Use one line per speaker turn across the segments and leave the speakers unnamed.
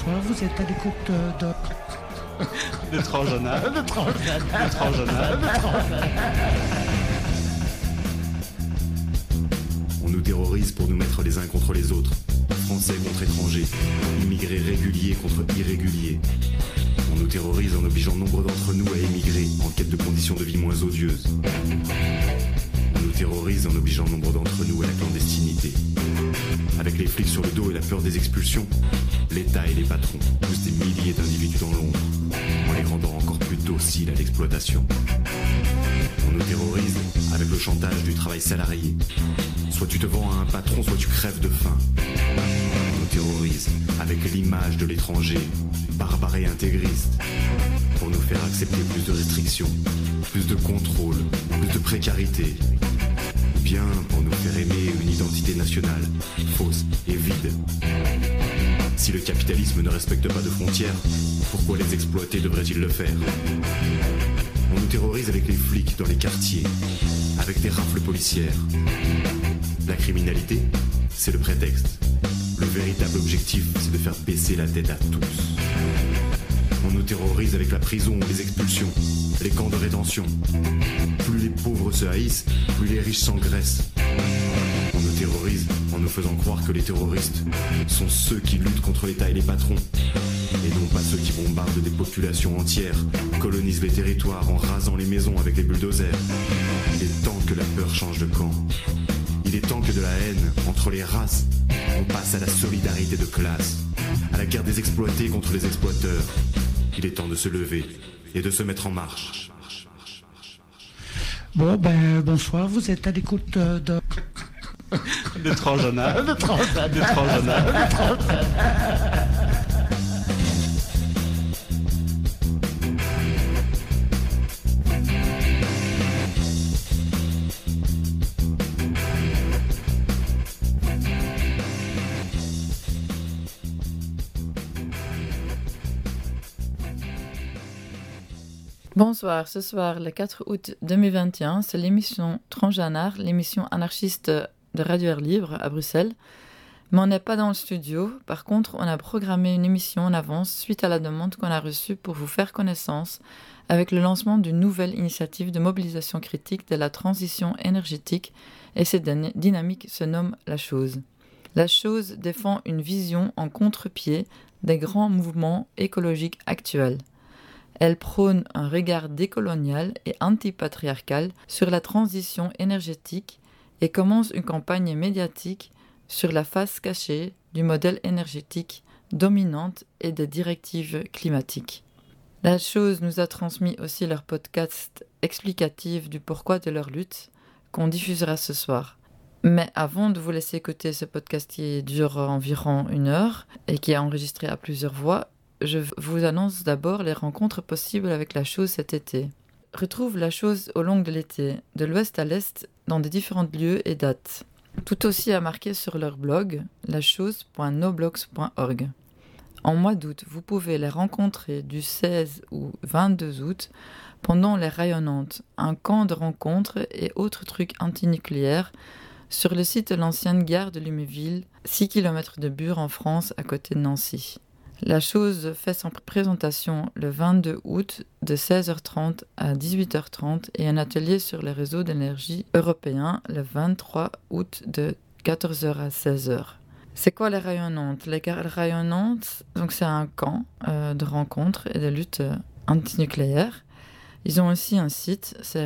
bonsoir, vous êtes à l'écoute de
L'étrangeonnat.
On nous terrorise pour nous mettre les uns contre les autres. Français contre étrangers, immigrés réguliers contre irréguliers. On nous terrorise en obligeant nombre d'entre nous à émigrer en quête de conditions de vie moins odieuses. On nous terrorise en obligeant nombre d'entre nous à la clandestinité. Avec les flics sur le dos et la peur des expulsions, l'État et les patrons poussent des milliers d'individus dans l'ombre, en les rendant encore plus dociles à l'exploitation. On nous terrorise avec le chantage du travail salarié. Soit tu te vends à un patron, soit tu crèves de faim. On nous terrorise avec l'image de l'étranger, barbare et intégriste, pour nous faire accepter plus de restrictions, plus de contrôle, plus de précarité. Ou bien pour nous faire aimer une identité nationale, fausse et vide. Si le capitalisme ne respecte pas de frontières, pourquoi les exploités devraient-ils le faire ? On nous terrorise avec les flics dans les quartiers, avec des rafles policières. La criminalité, c'est le prétexte. Le véritable objectif, c'est de faire baisser la tête à tous. On nous terrorise avec la prison ou les expulsions, les camps de rétention. Plus les pauvres se haïssent, plus les riches s'engraissent. On nous terrorise en nous faisant croire que les terroristes sont ceux qui luttent contre l'État et les patrons, et non pas ceux qui bombardent des populations entières, colonisent les territoires en rasant les maisons avec les bulldozers. Il est temps que la peur change de camp. Il est temps que de la haine entre les races, on passe à la solidarité de classe, à la guerre des exploités contre les exploiteurs. Il est temps de se lever et de se mettre en marche.
Bon, bonsoir, vous êtes à l'écoute de
L'étrangeonnat.
Bonsoir, ce soir, le 4 août 2021, c'est l'émission Transgenre, l'émission anarchiste de Radio Air Libre à Bruxelles. Mais on n'est pas dans le studio, par contre, on a programmé une émission en avance suite à la demande qu'on a reçue pour vous faire connaissance avec le lancement d'une nouvelle initiative de mobilisation critique de la transition énergétique et cette dynamique se nomme La Chose. La Chose défend une vision en contre-pied des grands mouvements écologiques actuels. Elle prône un regard décolonial et antipatriarcal sur la transition énergétique et commence une campagne médiatique sur la face cachée du modèle énergétique dominante et des directives climatiques. La Chose nous a transmis aussi leur podcast explicatif du pourquoi de leur lutte qu'on diffusera ce soir. Mais avant de vous laisser écouter ce podcast qui dure environ 1 heure et qui est enregistré à plusieurs voix, je vous annonce d'abord les rencontres possibles avec La Chose cet été. Retrouve La Chose au long de l'été, de l'ouest à l'est, dans des différents lieux et dates. Tout aussi à marquer sur leur blog, lachose.noblogs.org. En mois d'août, vous pouvez les rencontrer du 16 au 22 août pendant les Rayonnantes, un camp de rencontres et autres trucs antinucléaires sur le site de l'ancienne gare de Luméville, 6 km de Bure en France, à côté de Nancy. La Chose fait son présentation le 22 août de 16h30 à 18h30 et un atelier sur les réseaux d'énergie européens le 23 août de 14h à 16h. C'est quoi les Rayonnantes ? Les Rayonnantes, donc c'est un camp de rencontres et de lutte antinucléaire. Ils ont aussi un site, c'est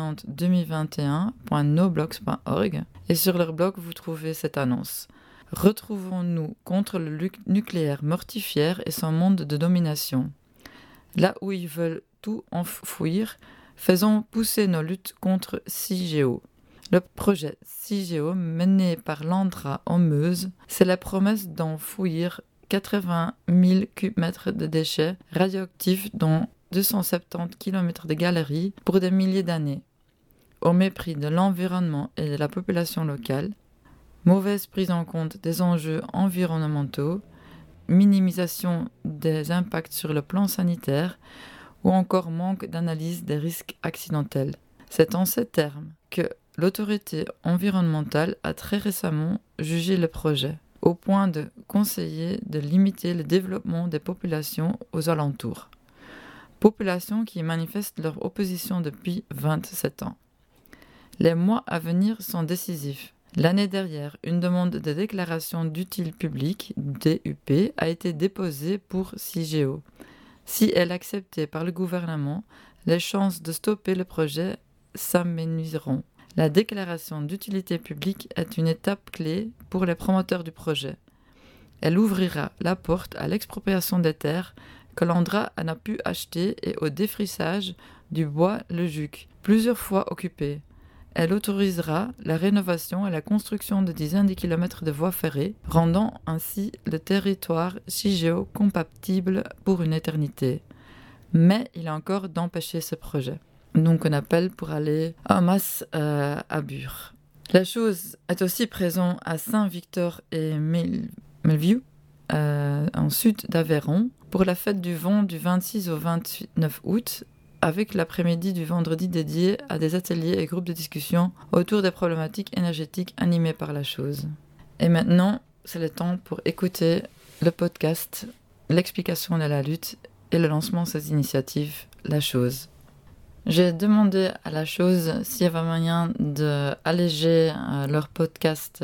rayonnante2021.noblogs.org et sur leur blog vous trouvez cette annonce. Retrouvons-nous contre le nucléaire mortifère et son monde de domination. Là où ils veulent tout enfouir, faisons pousser nos luttes contre CIGEO. Le projet CIGEO, mené par l'Andra en Meuse, c'est la promesse d'enfouir 80 000 cubes-mètres de déchets radioactifs dans 270 km de galeries pour des milliers d'années. Au mépris de l'environnement et de la population locale, mauvaise prise en compte des enjeux environnementaux, minimisation des impacts sur le plan sanitaire ou encore manque d'analyse des risques accidentels. C'est en ces termes que l'autorité environnementale a très récemment jugé le projet. au point de conseiller de limiter le développement des populations aux alentours. Populations qui manifestent leur opposition depuis 27 ans. Les mois à venir sont décisifs. L'année dernière, une demande de déclaration d'utilité publique, DUP, a été déposée pour CIGEO. Si elle est acceptée par le gouvernement, les chances de stopper le projet s'amenuiseront. La déclaration d'utilité publique est une étape clé pour les promoteurs du projet. Elle ouvrira la porte à l'expropriation des terres que l'Andra n'a pu acheter et au défrichage du bois Le Juc, plusieurs fois occupé. Elle autorisera la rénovation et la construction de dizaines de kilomètres de voies ferrées, rendant ainsi le territoire CIGEO compatible pour une éternité. Mais il est encore d'empêcher ce projet. Donc on appelle pour aller en masse à Bure. La chose est aussi présente à Saint-Victor et Melvieu, en sud d'Aveyron, pour la fête du vent du 26 au 29 août, avec l'après-midi du vendredi dédié à des ateliers et groupes de discussion autour des problématiques énergétiques animées par la chose. Et maintenant, c'est le temps pour écouter le podcast, l'explication de la lutte et le lancement de cette initiative, La Chose. J'ai demandé à La Chose s'il y avait moyen d'alléger leur podcast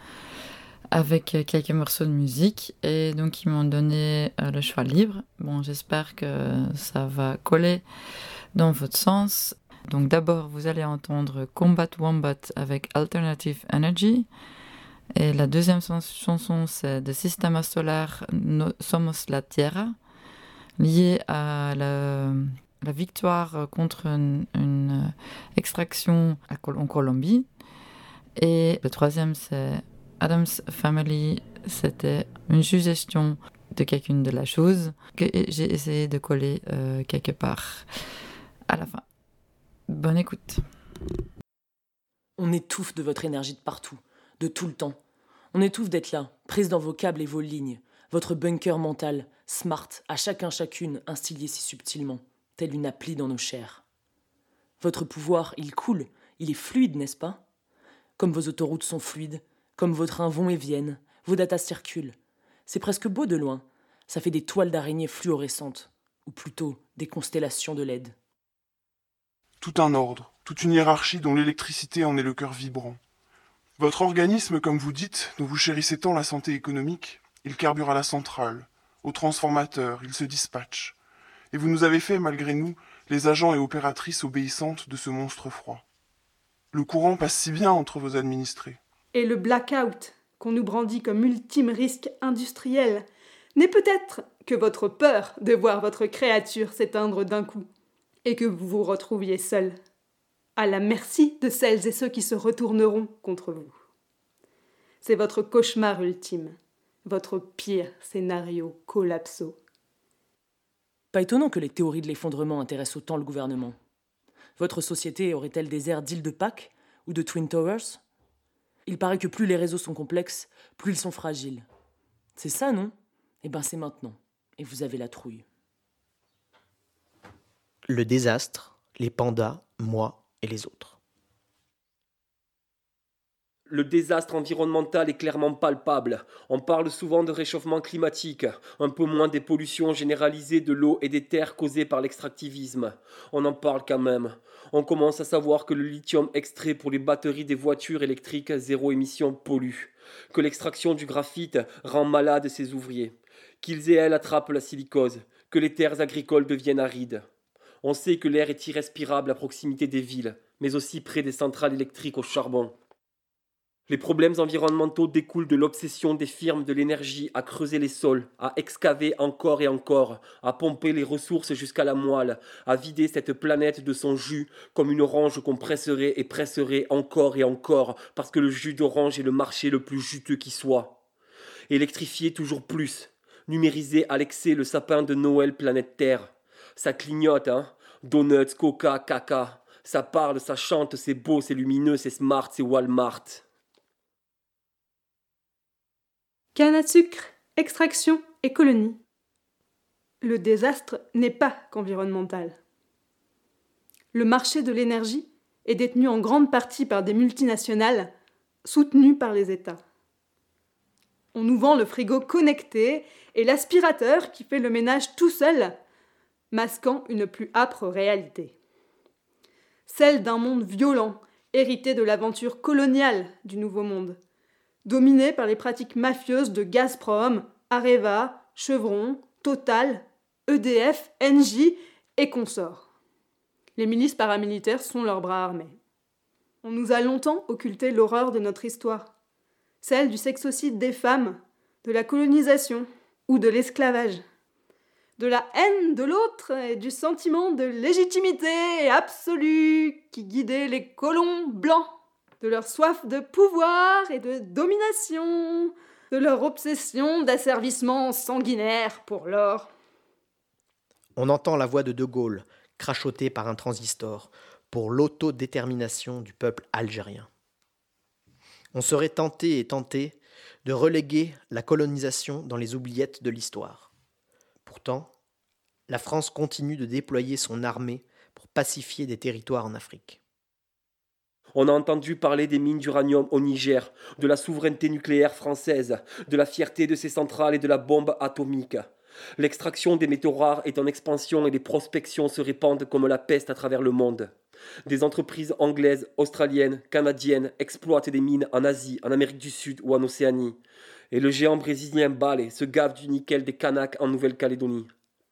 avec quelques morceaux de musique, et donc ils m'ont donné le choix libre. Bon, j'espère que ça va coller dans votre sens. Donc d'abord, vous allez entendre Combat Wombat avec Alternative Energy, et la deuxième chanson, c'est de Sistema Solar Somos la Tierra, liée à la victoire contre une extraction en Colombie. Et le troisième, c'est Adams Family, c'était une suggestion de quelqu'une de La Chose que j'ai essayé de coller quelque part à la fin. Bonne écoute.
On étouffe de votre énergie de partout, de tout le temps. On étouffe d'être là, prise dans vos câbles et vos lignes, votre bunker mental, smart, à chacune, instillé si subtilement, telle une appli dans nos chairs. Votre pouvoir, il coule, il est fluide, n'est-ce pas ? Comme vos autoroutes sont fluides, comme vos trains vont et viennent, vos datas circulent. C'est presque beau de loin, ça fait des toiles d'araignées fluorescentes, ou plutôt des constellations de LED.
Tout un ordre, toute une hiérarchie dont l'électricité en est le cœur vibrant. Votre organisme, comme vous dites, dont vous chérissez tant la santé économique, il carbure à la centrale, au transformateur, il se dispatche. Et vous nous avez fait, malgré nous, les agents et opératrices obéissantes de ce monstre froid. Le courant passe si bien entre vos administrés.
Et le blackout, qu'on nous brandit comme ultime risque industriel, n'est peut-être que votre peur de voir votre créature s'éteindre d'un coup, et que vous vous retrouviez seul, à la merci de celles et ceux qui se retourneront contre vous. C'est votre cauchemar ultime, votre pire scénario collapso.
Pas étonnant que les théories de l'effondrement intéressent autant le gouvernement. Votre société aurait-elle des airs d'île de Pâques ou de Twin Towers ? Il paraît que plus les réseaux sont complexes, plus ils sont fragiles. C'est ça, non ? Eh ben c'est maintenant. Et vous avez la trouille.
Le désastre, les pandas, moi et les autres.
Le désastre environnemental est clairement palpable. On parle souvent de réchauffement climatique, un peu moins des pollutions généralisées de l'eau et des terres causées par l'extractivisme. On en parle quand même. On commence à savoir que le lithium extrait pour les batteries des voitures électriques zéro émission pollue, que l'extraction du graphite rend malade ses ouvriers, qu'ils et elles attrapent la silicose, que les terres agricoles deviennent arides. On sait que l'air est irrespirable à proximité des villes, mais aussi près des centrales électriques au charbon. Les problèmes environnementaux découlent de l'obsession des firmes de l'énergie à creuser les sols, à excaver encore et encore, à pomper les ressources jusqu'à la moelle, à vider cette planète de son jus comme une orange qu'on presserait et presserait encore et encore parce que le jus d'orange est le marché le plus juteux qui soit. Électrifier toujours plus, numériser à l'excès le sapin de Noël planète Terre. Ça clignote, hein ? Donuts, coca, caca. Ça parle, ça chante, c'est beau, c'est lumineux, c'est smart, c'est Walmart.
Canne à sucre, extraction et colonie. Le désastre n'est pas qu'environnemental. Le marché de l'énergie est détenu en grande partie par des multinationales soutenues par les États. On nous vend le frigo connecté et l'aspirateur qui fait le ménage tout seul, masquant une plus âpre réalité. Celle d'un monde violent, hérité de l'aventure coloniale du Nouveau Monde, dominé par les pratiques mafieuses de Gazprom, Areva, Chevron, Total, EDF, Engie et consorts. Les milices paramilitaires sont leurs bras armés. On nous a longtemps occulté l'horreur de notre histoire, celle du sexocide des femmes, de la colonisation ou de l'esclavage, de la haine de l'autre et du sentiment de légitimité absolue qui guidait les colons blancs, de leur soif de pouvoir et de domination, de leur obsession d'asservissement sanguinaire pour l'or.
On entend la voix de Gaulle, crachotée par un transistor, pour l'autodétermination du peuple algérien. On serait tenté de reléguer la colonisation dans les oubliettes de l'histoire. Pourtant, la France continue de déployer son armée pour pacifier des territoires en Afrique.
On a entendu parler des mines d'uranium au Niger, de la souveraineté nucléaire française, de la fierté de ses centrales et de la bombe atomique. L'extraction des métaux rares est en expansion et les prospections se répandent comme la peste à travers le monde. Des entreprises anglaises, australiennes, canadiennes exploitent des mines en Asie, en Amérique du Sud ou en Océanie. Et le géant brésilien Vale se gave du nickel des Kanaks en Nouvelle-Calédonie.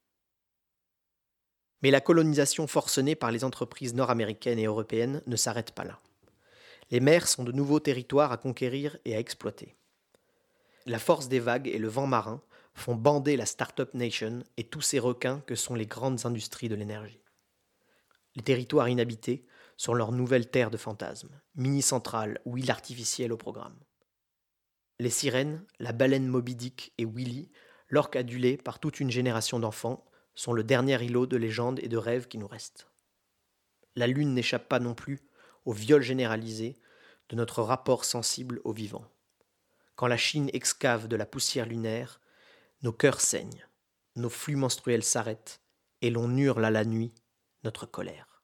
Mais la colonisation forcenée par les entreprises nord-américaines et européennes ne s'arrête pas là. Les mers sont de nouveaux territoires à conquérir et à exploiter. La force des vagues et le vent marin font bander la Startup Nation et tous ces requins que sont les grandes industries de l'énergie. Les territoires inhabités sont leurs nouvelles terres de fantasmes, mini-centrales ou îles artificielles au programme. Les sirènes, la baleine Moby Dick et Willy, l'orque adulé par toute une génération d'enfants, sont le dernier îlot de légendes et de rêves qui nous restent. La lune n'échappe pas non plus au viol généralisé de notre rapport sensible au vivant. Quand la Chine excave de la poussière lunaire, nos cœurs saignent, nos flux menstruels s'arrêtent et l'on hurle à la nuit notre colère.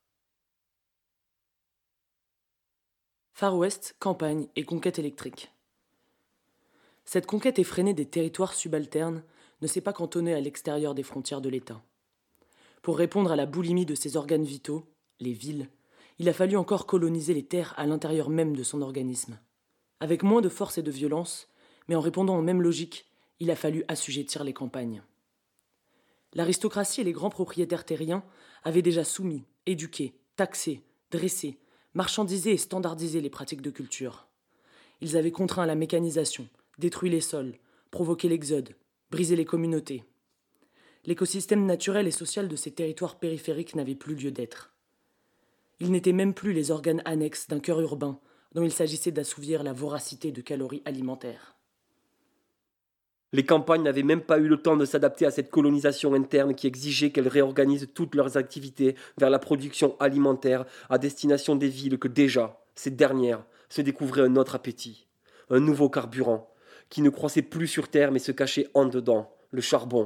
Far West, campagne et conquête électrique. Cette conquête effrénée des territoires subalternes ne s'est pas cantonnée à l'extérieur des frontières de l'État. Pour répondre à la boulimie de ses organes vitaux, les villes, il a fallu encore coloniser les terres à l'intérieur même de son organisme. Avec moins de force et de violence, mais en répondant aux mêmes logiques, il a fallu assujettir les campagnes. L'aristocratie et les grands propriétaires terriens avaient déjà soumis, éduqué, taxé, dressé, marchandisé et standardisé les pratiques de culture. Ils avaient contraint à la mécanisation, détruit les sols, provoqué l'exode, brisé les communautés. L'écosystème naturel et social de ces territoires périphériques n'avait plus lieu d'être. Ils n'étaient même plus les organes annexes d'un cœur urbain dont il s'agissait d'assouvir la voracité de calories alimentaires.
Les campagnes n'avaient même pas eu le temps de s'adapter à cette colonisation interne qui exigeait qu'elles réorganisent toutes leurs activités vers la production alimentaire à destination des villes que déjà, ces dernières, se découvraient un autre appétit, un nouveau carburant, qui ne croissait plus sur terre mais se cachait en dedans, le charbon.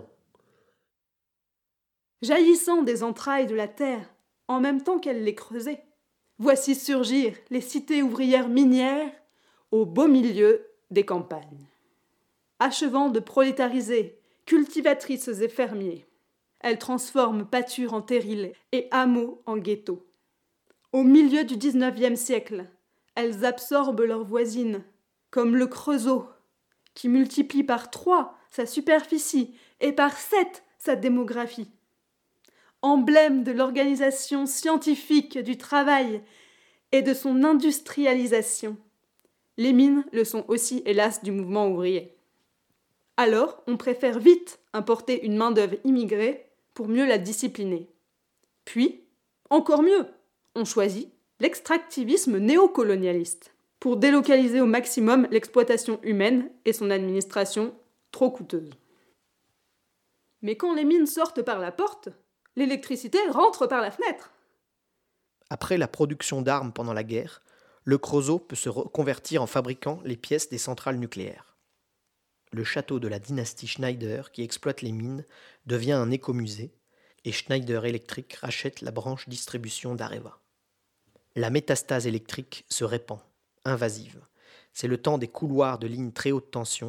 Jaillissant des entrailles de la terre, en même temps qu'elle les creusait, voici surgir les cités ouvrières minières au beau milieu des campagnes. Achevant de prolétariser cultivatrices et fermiers, elles transforment pâture en terrils et hameaux en ghettos. Au milieu du XIXe siècle, elles absorbent leurs voisines, comme le Creusot, qui multiplie par 3 sa superficie et par 7 sa démographie. Emblème de l'organisation scientifique du travail et de son industrialisation. Les mines le sont aussi, hélas, du mouvement ouvrier. Alors, on préfère vite importer une main-d'œuvre immigrée pour mieux la discipliner. Puis, encore mieux, on choisit l'extractivisme néocolonialiste pour délocaliser au maximum l'exploitation humaine et son administration trop coûteuse. Mais quand les mines sortent par la porte, l'électricité rentre par la fenêtre.
Après la production d'armes pendant la guerre, le Creusot peut se reconvertir en fabriquant les pièces des centrales nucléaires. Le château de la dynastie Schneider, qui exploite les mines, devient un écomusée et Schneider Electric rachète la branche distribution d'Areva. La métastase électrique se répand, invasive. C'est le temps des couloirs de lignes très haute tension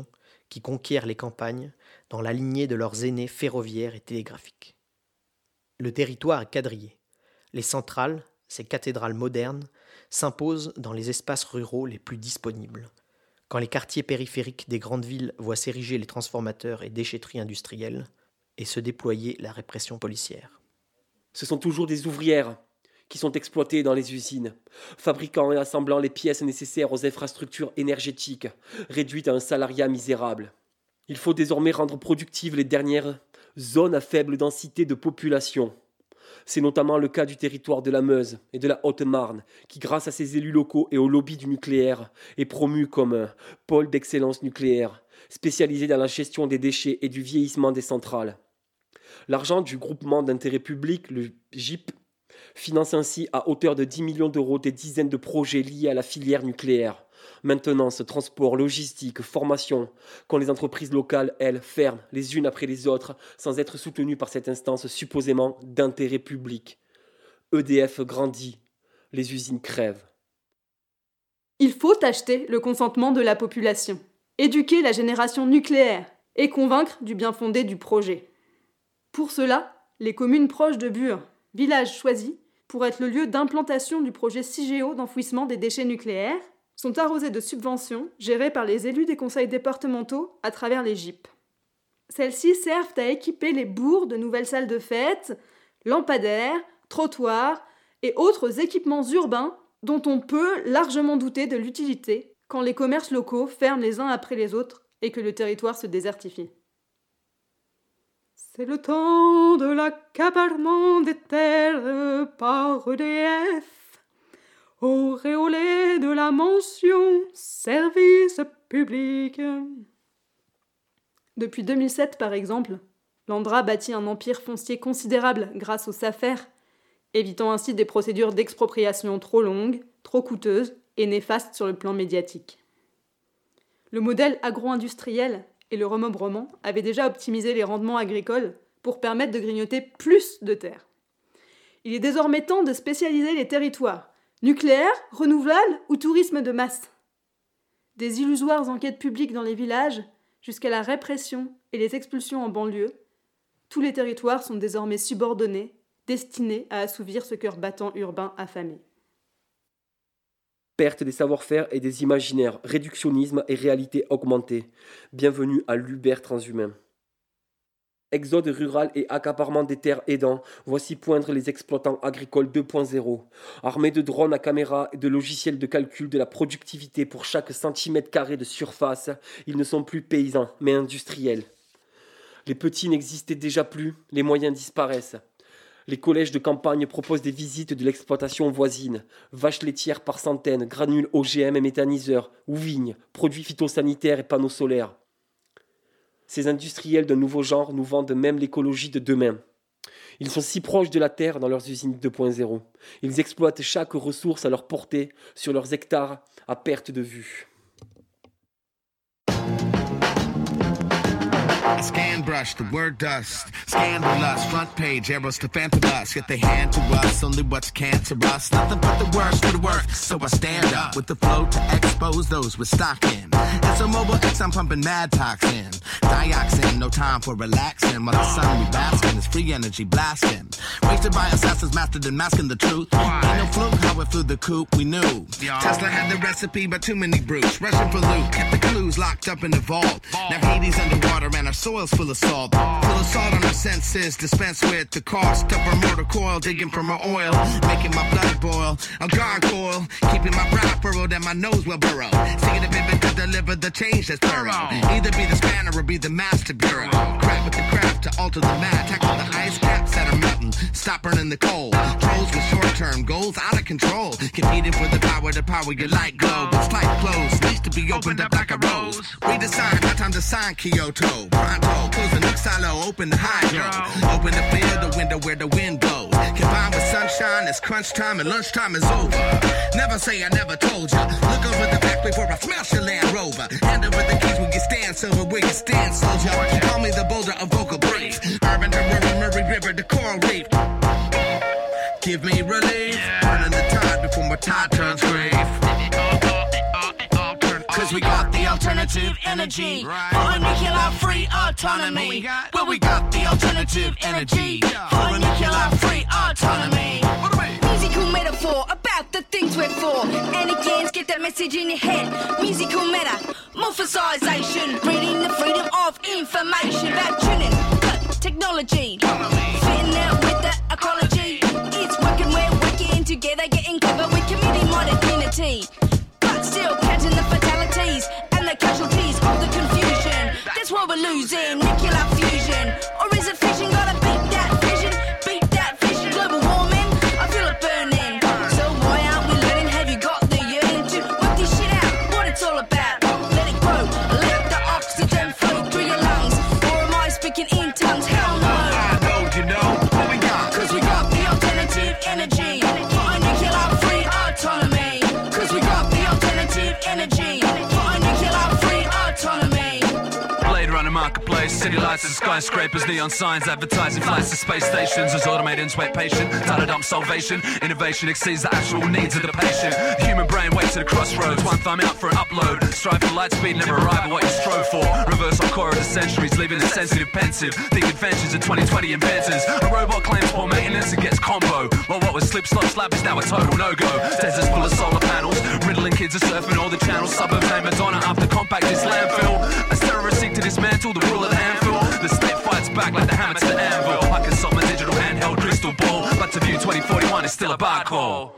qui conquièrent les campagnes dans la lignée de leurs aînés ferroviaires et télégraphiques. Le territoire est quadrillé. Les centrales, ces cathédrales modernes, s'imposent dans les espaces ruraux les plus disponibles. Quand les quartiers périphériques des grandes villes voient s'ériger les transformateurs et déchetteries industrielles et se déployer la répression policière.
Ce sont toujours des ouvrières qui sont exploitées dans les usines, fabriquant et assemblant les pièces nécessaires aux infrastructures énergétiques, réduites à un salariat misérable. Il faut désormais rendre productives les dernières zones à faible densité de population. C'est notamment le cas du territoire de la Meuse et de la Haute-Marne, qui, grâce à ses élus locaux et au lobby du nucléaire, est promu comme un pôle d'excellence nucléaire, spécialisé dans la gestion des déchets et du vieillissement des centrales. L'argent du groupement d'intérêt public, le GIP, finance ainsi à hauteur de 10 millions d'euros des dizaines de projets liés à la filière nucléaire. Maintenance, transport, logistique, formation, quand les entreprises locales, elles, ferment les unes après les autres sans être soutenues par cette instance supposément d'intérêt public. EDF grandit, les usines crèvent.
Il faut acheter le consentement de la population, éduquer la génération nucléaire et convaincre du bien fondé du projet. Pour cela, les communes proches de Bure, village choisi pour être le lieu d'implantation du projet CIGEO d'enfouissement des déchets nucléaires, sont arrosées de subventions gérées par les élus des conseils départementaux à travers les GIP. Celles-ci servent à équiper les bourgs de nouvelles salles de fête, lampadaires, trottoirs et autres équipements urbains dont on peut largement douter de l'utilité quand les commerces locaux ferment les uns après les autres et que le territoire se désertifie. C'est le temps de l'accaparement des terres par EDF, auréolé de la mention service public. Depuis 2007, par exemple, l'Andra bâtit un empire foncier considérable grâce aux SAFER, évitant ainsi des procédures d'expropriation trop longues, trop coûteuses et néfastes sur le plan médiatique. Le modèle agro-industriel et le remembrement avaient déjà optimisé les rendements agricoles pour permettre de grignoter plus de terres. Il est désormais temps de spécialiser les territoires, nucléaire, renouvelable ou tourisme de masse. Des illusoires enquêtes publiques dans les villages, jusqu'à la répression et les expulsions en banlieue, tous les territoires sont désormais subordonnés, destinés à assouvir ce cœur battant urbain affamé.
Perte des savoir-faire et des imaginaires, réductionnisme et réalité augmentée. Bienvenue à l'Uber transhumain. Exode rural et accaparement des terres aidant, voici poindre les exploitants agricoles 2.0. Armés de drones à caméra et de logiciels de calcul de la productivité pour chaque centimètre carré de surface, ils ne sont plus paysans, mais industriels. Les petits n'existaient déjà plus, les moyens disparaissent. Les collèges de campagne proposent des visites de l'exploitation voisine. Vaches laitières par centaines, granules OGM et méthaniseurs, ou vignes, produits phytosanitaires et panneaux solaires. Ces industriels d'un nouveau genre nous vendent même l'écologie de demain. Ils sont si proches de la terre dans leurs usines 2.0. Ils exploitent chaque ressource à leur portée, sur leurs hectares, à perte de vue.
Scan brush, the word dust. Scandalous, front page, arrows to Fantobus. Yet they hand to us only what's cancerous. Nothing but the worst to the work. So I stand up with the flow to expose those with stock in. It's a mobile X, I'm pumping mad toxin. Dioxin, no time for relaxing. While the sun we basking is free energy blasting. Wasted by assassins mastered in masking the truth. Ain't no fluke how it flew the coop, we knew. Tesla had the recipe, but too many brutes. Rushing for loot, kept the clues locked up in the vault. Now Hades underwater and our soil's full of salt. Full of salt on our senses, dispense with the cost of our mortar coil, digging for my oil, making my blood boil. A gargoyle, keeping my brow furrowed and my nose well burrowed. Singing the vivid to deliver the change that's thorough. Either be the spanner or be the master bureau. Crap with the craft to alter the mat, tackle the ice caps that are melting, stop burning the coal. Trolls with short-term goals out of control, competing for the power your light globe. It's like clothes, needs to be opened up like a rose. Redesign, no time to sign Kyoto. Pronto, close the nuke silo, open the hydro. Open the field, the window where the wind blows. Combined with sunshine, it's crunch time and lunchtime is over. Never say I never told ya. Look over the back before I smash your Land Rover. Hand over the keys where you stand, silver where you stand, soldier. Call me the boulder of vocal brief. Urban to rural, Murray River to coral reef. Give me relief, turning the tide before my tide turns grave. Cause we got the alternative. alternative energy. For a nuclear-free autonomy. Well, we got the alternative energy. For a nuclear-free autonomy.
Musical metaphor about the things we're for. And again, get that message in your head. Musical metamorphosization. Reading the freedom of information about tuning technology. Fitting out with the ecology. It's working, we're working together, getting clever with community modernity. But still catching the fatalities and the casualties of the confusion. That's why we're losing nuclear fusion. Or is it fission? Gotta beat that vision. Beat that vision. Global warming, I feel it burning. So why aren't we learning? Have you got the yearning to work this shit out? What it's all about. Let it grow. Let the oxygen flow through your lungs. Or am I speaking in tongues? Hell no.
I told you know what we got. Cause we got the alternative energy. For a nuclear-free autonomy. Cause we got the alternative energy. For a nuclear-free autonomy.
Blade Runner marketplace, city lights and skyscrapers, neon signs advertising flights to space stations as automated sweat patient. Data dump salvation, innovation exceeds the actual needs of the patient. The human brain waits at a crossroads, one thumb out for an upload. Strive for light speed, never arrive at what you strove for. Reverse on core of the centuries, leaving the sensitive pensive. Think adventures of 2020 inventors. A robot claims poor maintenance and gets combo. Well, what was slip, slop, slap is now a total no-go. Deserts full of solar panels, riddling kids are surfing all the channels. Suburbs named Madonna after compact is landfill. As terrorists seek to dismantle the rule of the handful, the state fights back like the hammer to the anvil. I consult my digital handheld crystal ball, but to view 2041 is still a bar call.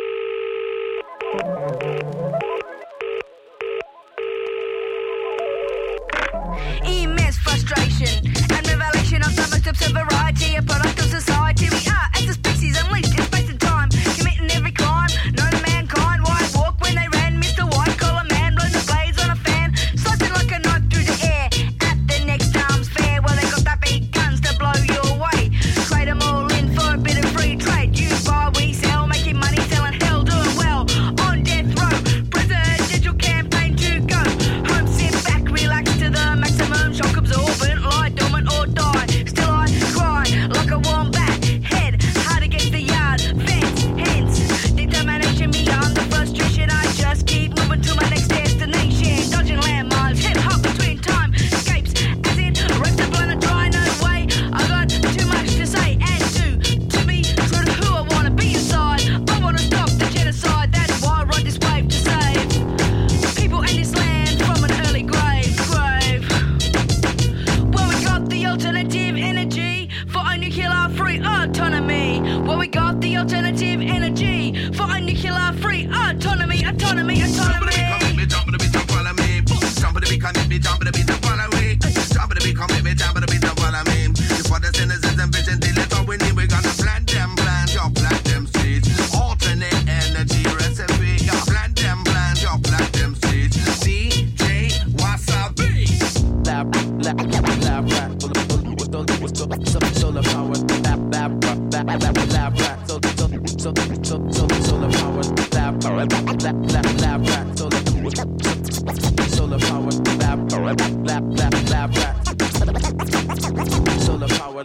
Immense frustration and revelation of the most absurd variety, a product of society. We are, as a species, unleashed in space and time, committing every crime known to mankind. Why walk when they ran? Mr. White Collar Man, blow the blades on a fan, slicing like a knife through the air. At the next arms fair, well, they got that big guns to blow you away. Trade them all in for a bit of free trade. You buy, we sell, making money, selling hell, doing well on death row. Presidential campaign to go home, sit back, relax to the maximum, shock absorbent, lie dormant or die. Still I cry like a wombat, head hard against the yard fence. Hence determination beyond the frustration. I just keep moving to my next destination, dodging landmines, hip hop between time escapes. As in rest the planet dry, no way. I got too much to say and do to be true to who I wanna be inside. I wanna stop the genocide. That's why I ride this wave to save people in this land from an early grave. Well, we got the alternative energy for a nuclear-free autonomy. Well, we got the alternative energy for a nuclear-free autonomy. Autonomy.
Alternate energy recipe. Plant them seeds. DJ Wasabi. Lab rat, solar power. Lab rat, solar power. Lab rat, solar power. Lab rat, solar power.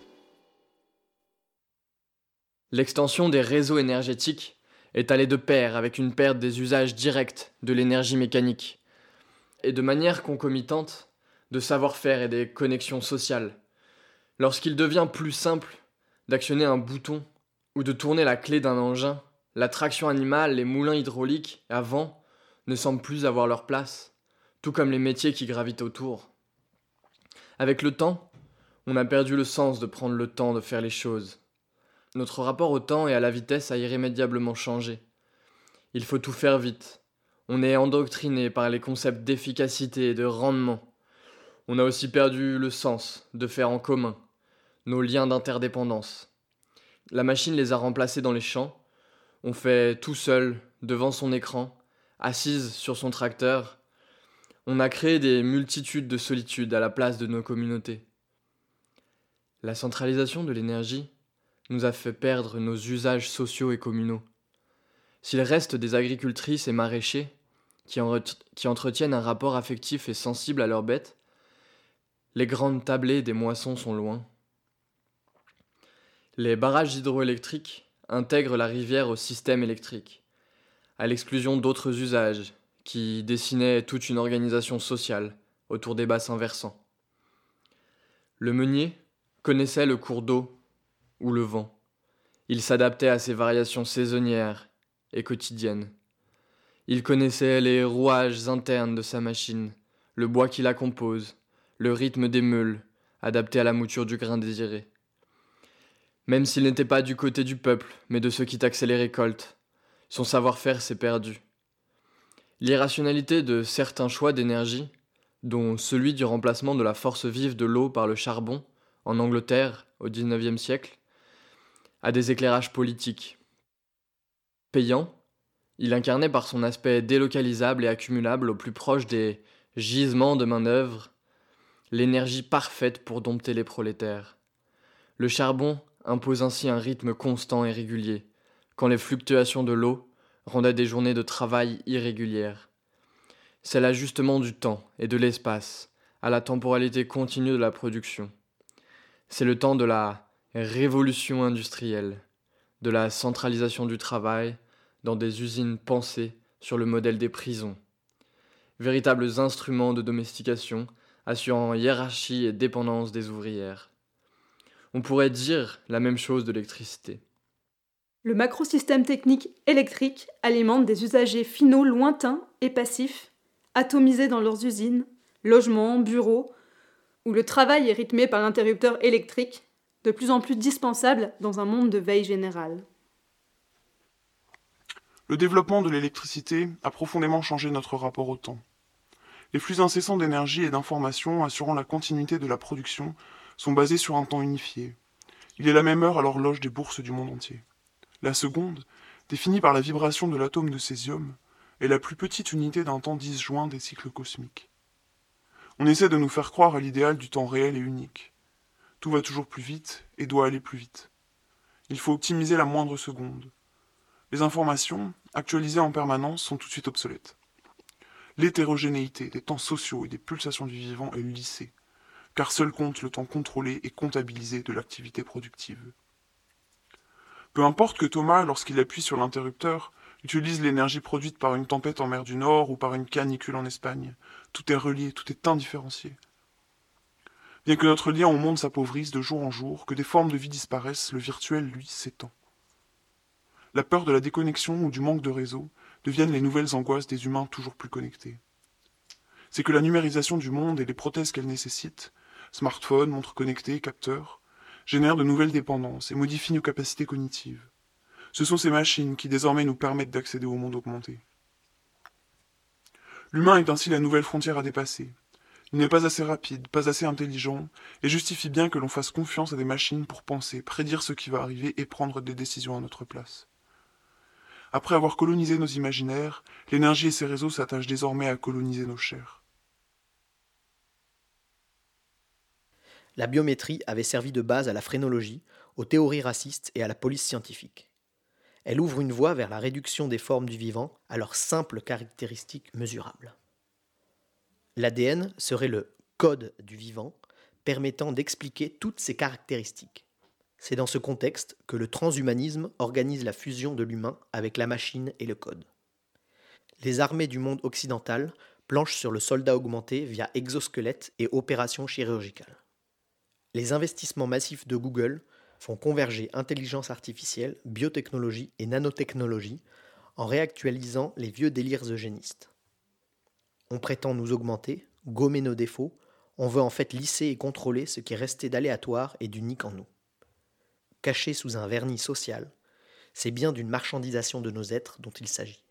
L'extension des réseaux énergétiques est allée de pair avec une perte des usages directs de l'énergie mécanique, et de manière concomitante, de savoir-faire et des connexions sociales. Lorsqu'il devient plus simple d'actionner un bouton ou de tourner la clé d'un engin, la traction animale, les moulins hydrauliques à vent ne semblent plus avoir leur place, tout comme les métiers qui gravitent autour. Avec le temps, on a perdu le sens de prendre le temps de faire les choses. Notre rapport au temps et à la vitesse a irrémédiablement changé. Il faut tout faire vite. On est endoctriné par les concepts d'efficacité et de rendement. On a aussi perdu le sens de faire en commun, nos liens d'interdépendance. La machine les a remplacés dans les champs. On fait tout seul, devant son écran, assise sur son tracteur. On a créé des multitudes de solitudes à la place de nos communautés. La centralisation de l'énergie nous a fait perdre nos usages sociaux et communaux. S'il reste des agricultrices et maraîchers qui entretiennent un rapport affectif et sensible à leurs bêtes, les grandes tablées des moissons sont loin. Les barrages hydroélectriques intègrent la rivière au système électrique, à l'exclusion d'autres usages qui dessinait toute une organisation sociale autour des bassins versants. Le meunier connaissait le cours d'eau ou le vent. Il s'adaptait à ces variations saisonnières et quotidiennes. Il connaissait les rouages internes de sa machine, le bois qui la compose, le rythme des meules, adapté à la mouture du grain désiré. Même s'il n'était pas du côté du peuple, mais de ceux qui taxaient les récoltes, son savoir-faire s'est perdu. L'irrationalité de certains choix d'énergie, dont celui du remplacement de la force vive de l'eau par le charbon, en Angleterre, au XIXe siècle, a des éclairages politiques. Payant, il incarnait par son aspect délocalisable et accumulable au plus proche des gisements de main-d'œuvre l'énergie parfaite pour dompter les prolétaires. Le charbon impose ainsi un rythme constant et régulier, quand les fluctuations de l'eau rendaient des journées de travail irrégulières. C'est l'ajustement du temps et de l'espace à la temporalité continue de la production. C'est le temps de la révolution industrielle, de la centralisation du travail dans des usines pensées sur le modèle des prisons. Véritables instruments de domestication assurant hiérarchie et dépendance des ouvrières. On pourrait dire la même chose de l'électricité.
Le macrosystème technique électrique alimente des usagers finaux lointains et passifs, atomisés dans leurs usines, logements, bureaux, où le travail est rythmé par l'interrupteur électrique, de plus en plus dispensable dans un monde de veille générale.
Le développement de l'électricité a profondément changé notre rapport au temps. Les flux incessants d'énergie et d'informations assurant la continuité de la production sont basés sur un temps unifié. Il est la même heure à l'horloge des bourses du monde entier. La seconde, définie par la vibration de l'atome de césium, est la plus petite unité d'un temps disjoint des cycles cosmiques. On essaie de nous faire croire à l'idéal du temps réel et unique. Tout va toujours plus vite et doit aller plus vite. Il faut optimiser la moindre seconde. Les informations, actualisées en permanence, sont tout de suite obsolètes. L'hétérogénéité des temps sociaux et des pulsations du vivant est lissée, car seul compte le temps contrôlé et comptabilisé de l'activité productive. Peu importe que Thomas, lorsqu'il appuie sur l'interrupteur, utilise l'énergie produite par une tempête en mer du Nord ou par une canicule en Espagne, tout est relié, tout est indifférencié. Bien que notre lien au monde s'appauvrisse de jour en jour, que des formes de vie disparaissent, le virtuel, lui, s'étend. La peur de la déconnexion ou du manque de réseau deviennent les nouvelles angoisses des humains toujours plus connectés. C'est que la numérisation du monde et les prothèses qu'elle nécessite, smartphones, montres connectées, capteurs, génèrent de nouvelles dépendances et modifient nos capacités cognitives. Ce sont ces machines qui désormais nous permettent d'accéder au monde augmenté. L'humain est ainsi la nouvelle frontière à dépasser. Il n'est pas assez rapide, pas assez intelligent, et justifie bien que l'on fasse confiance à des machines pour penser, prédire ce qui va arriver et prendre des décisions à notre place. Après avoir colonisé nos imaginaires, l'énergie et ses réseaux s'attachent désormais à coloniser nos chairs.
La biométrie avait servi de base à la phrénologie, aux théories racistes et à la police scientifique. Elle ouvre une voie vers la réduction des formes du vivant à leurs simples caractéristiques mesurables. L'ADN serait le code du vivant, permettant d'expliquer toutes ces caractéristiques. C'est dans ce contexte que le transhumanisme organise la fusion de l'humain avec la machine et le code. Les armées du monde occidental planchent sur le soldat augmenté via exosquelettes et opérations chirurgicales. Les investissements massifs de Google font converger intelligence artificielle, biotechnologie et nanotechnologie en réactualisant les vieux délires eugénistes. On prétend nous augmenter, gommer nos défauts, on veut en fait lisser et contrôler ce qui est resté d'aléatoire et d'unique en nous. Caché sous un vernis social, c'est bien d'une marchandisation de nos êtres dont il s'agit.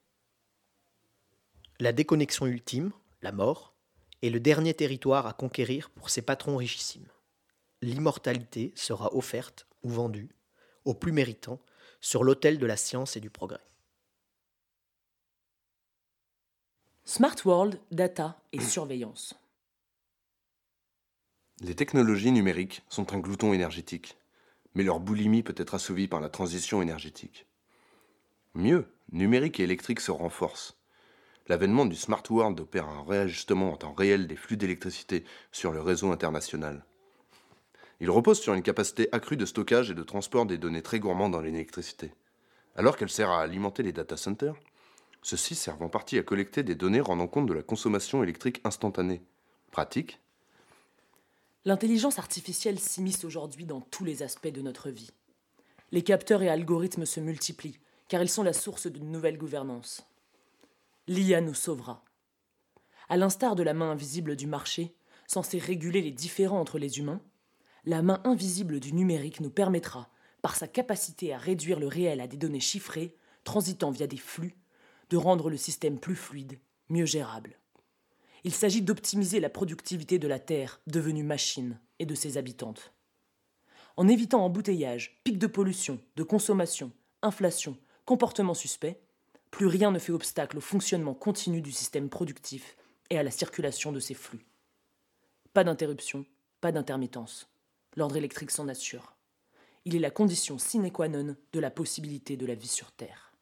La déconnexion ultime, la mort, est le dernier territoire à conquérir pour ces patrons richissimes. L'immortalité sera offerte ou vendue, aux plus méritants, sur l'autel de la science et du progrès.
Smart World, data et surveillance.
Les technologies numériques sont un glouton énergétique, mais leur boulimie peut être assouvie par la transition énergétique. Mieux, numérique et électrique se renforcent. L'avènement du Smart World opère un réajustement en temps réel des flux d'électricité sur le réseau international. Il repose sur une capacité accrue de stockage et de transport des données très gourmandes dans l'électricité. Alors qu'elle sert à alimenter les data centers, ceux-ci servent en partie à collecter des données rendant compte de la consommation électrique instantanée. Pratique.
L'intelligence artificielle s'immisce aujourd'hui dans tous les aspects de notre vie. Les capteurs et algorithmes se multiplient, car ils sont la source d'une nouvelle gouvernance. L'IA nous sauvera. À l'instar de la main invisible du marché, censée réguler les différends entre les humains, la main invisible du numérique nous permettra, par sa capacité à réduire le réel à des données chiffrées, transitant via des flux, de rendre le système plus fluide, mieux gérable. Il s'agit d'optimiser la productivité de la Terre, devenue machine, et de ses habitantes. En évitant embouteillages, pics de pollution, de consommation, inflation, comportements suspects, plus rien ne fait obstacle au fonctionnement continu du système productif et à la circulation de ses flux. Pas d'interruption, pas d'intermittence. L'ordre électrique s'en assure. Il est la condition sine qua non de la possibilité de la vie sur Terre.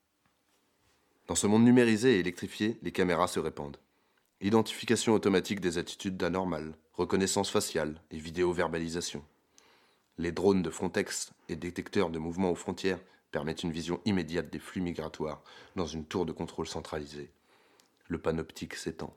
Dans ce monde numérisé et électrifié, les caméras se répandent. Identification automatique des attitudes anormales, reconnaissance faciale et vidéo-verbalisation. Les drones de Frontex et détecteurs de mouvements aux frontières permettent une vision immédiate des flux migratoires dans une tour de contrôle centralisée. Le panoptique s'étend.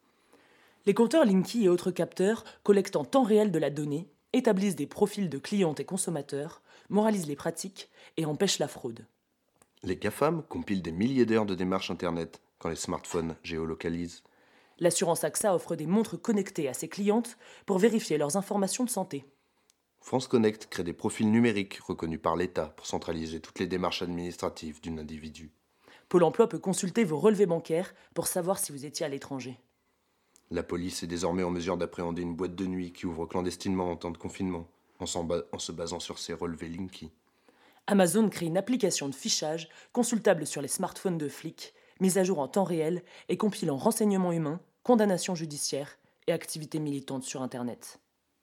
Les compteurs Linky et autres capteurs collectent en temps réel de la donnée, établissent des profils de clientes et consommateurs, moralisent les pratiques et empêchent la fraude.
Les GAFAM compilent des milliers d'heures de démarches Internet quand les smartphones géolocalisent.
L'assurance AXA offre des montres connectées à ses clientes pour vérifier leurs informations de santé.
France Connect crée des profils numériques reconnus par l'État pour centraliser toutes les démarches administratives d'un individu.
Pôle emploi peut consulter vos relevés bancaires pour savoir si vous étiez à l'étranger.
La police est désormais en mesure d'appréhender une boîte de nuit qui ouvre clandestinement en temps de confinement, en se basant sur ses relevés Linky.
Amazon crée une application de fichage consultable sur les smartphones de flics, mise à jour en temps réel et compilant renseignements humains, condamnations judiciaires et activités militantes sur Internet.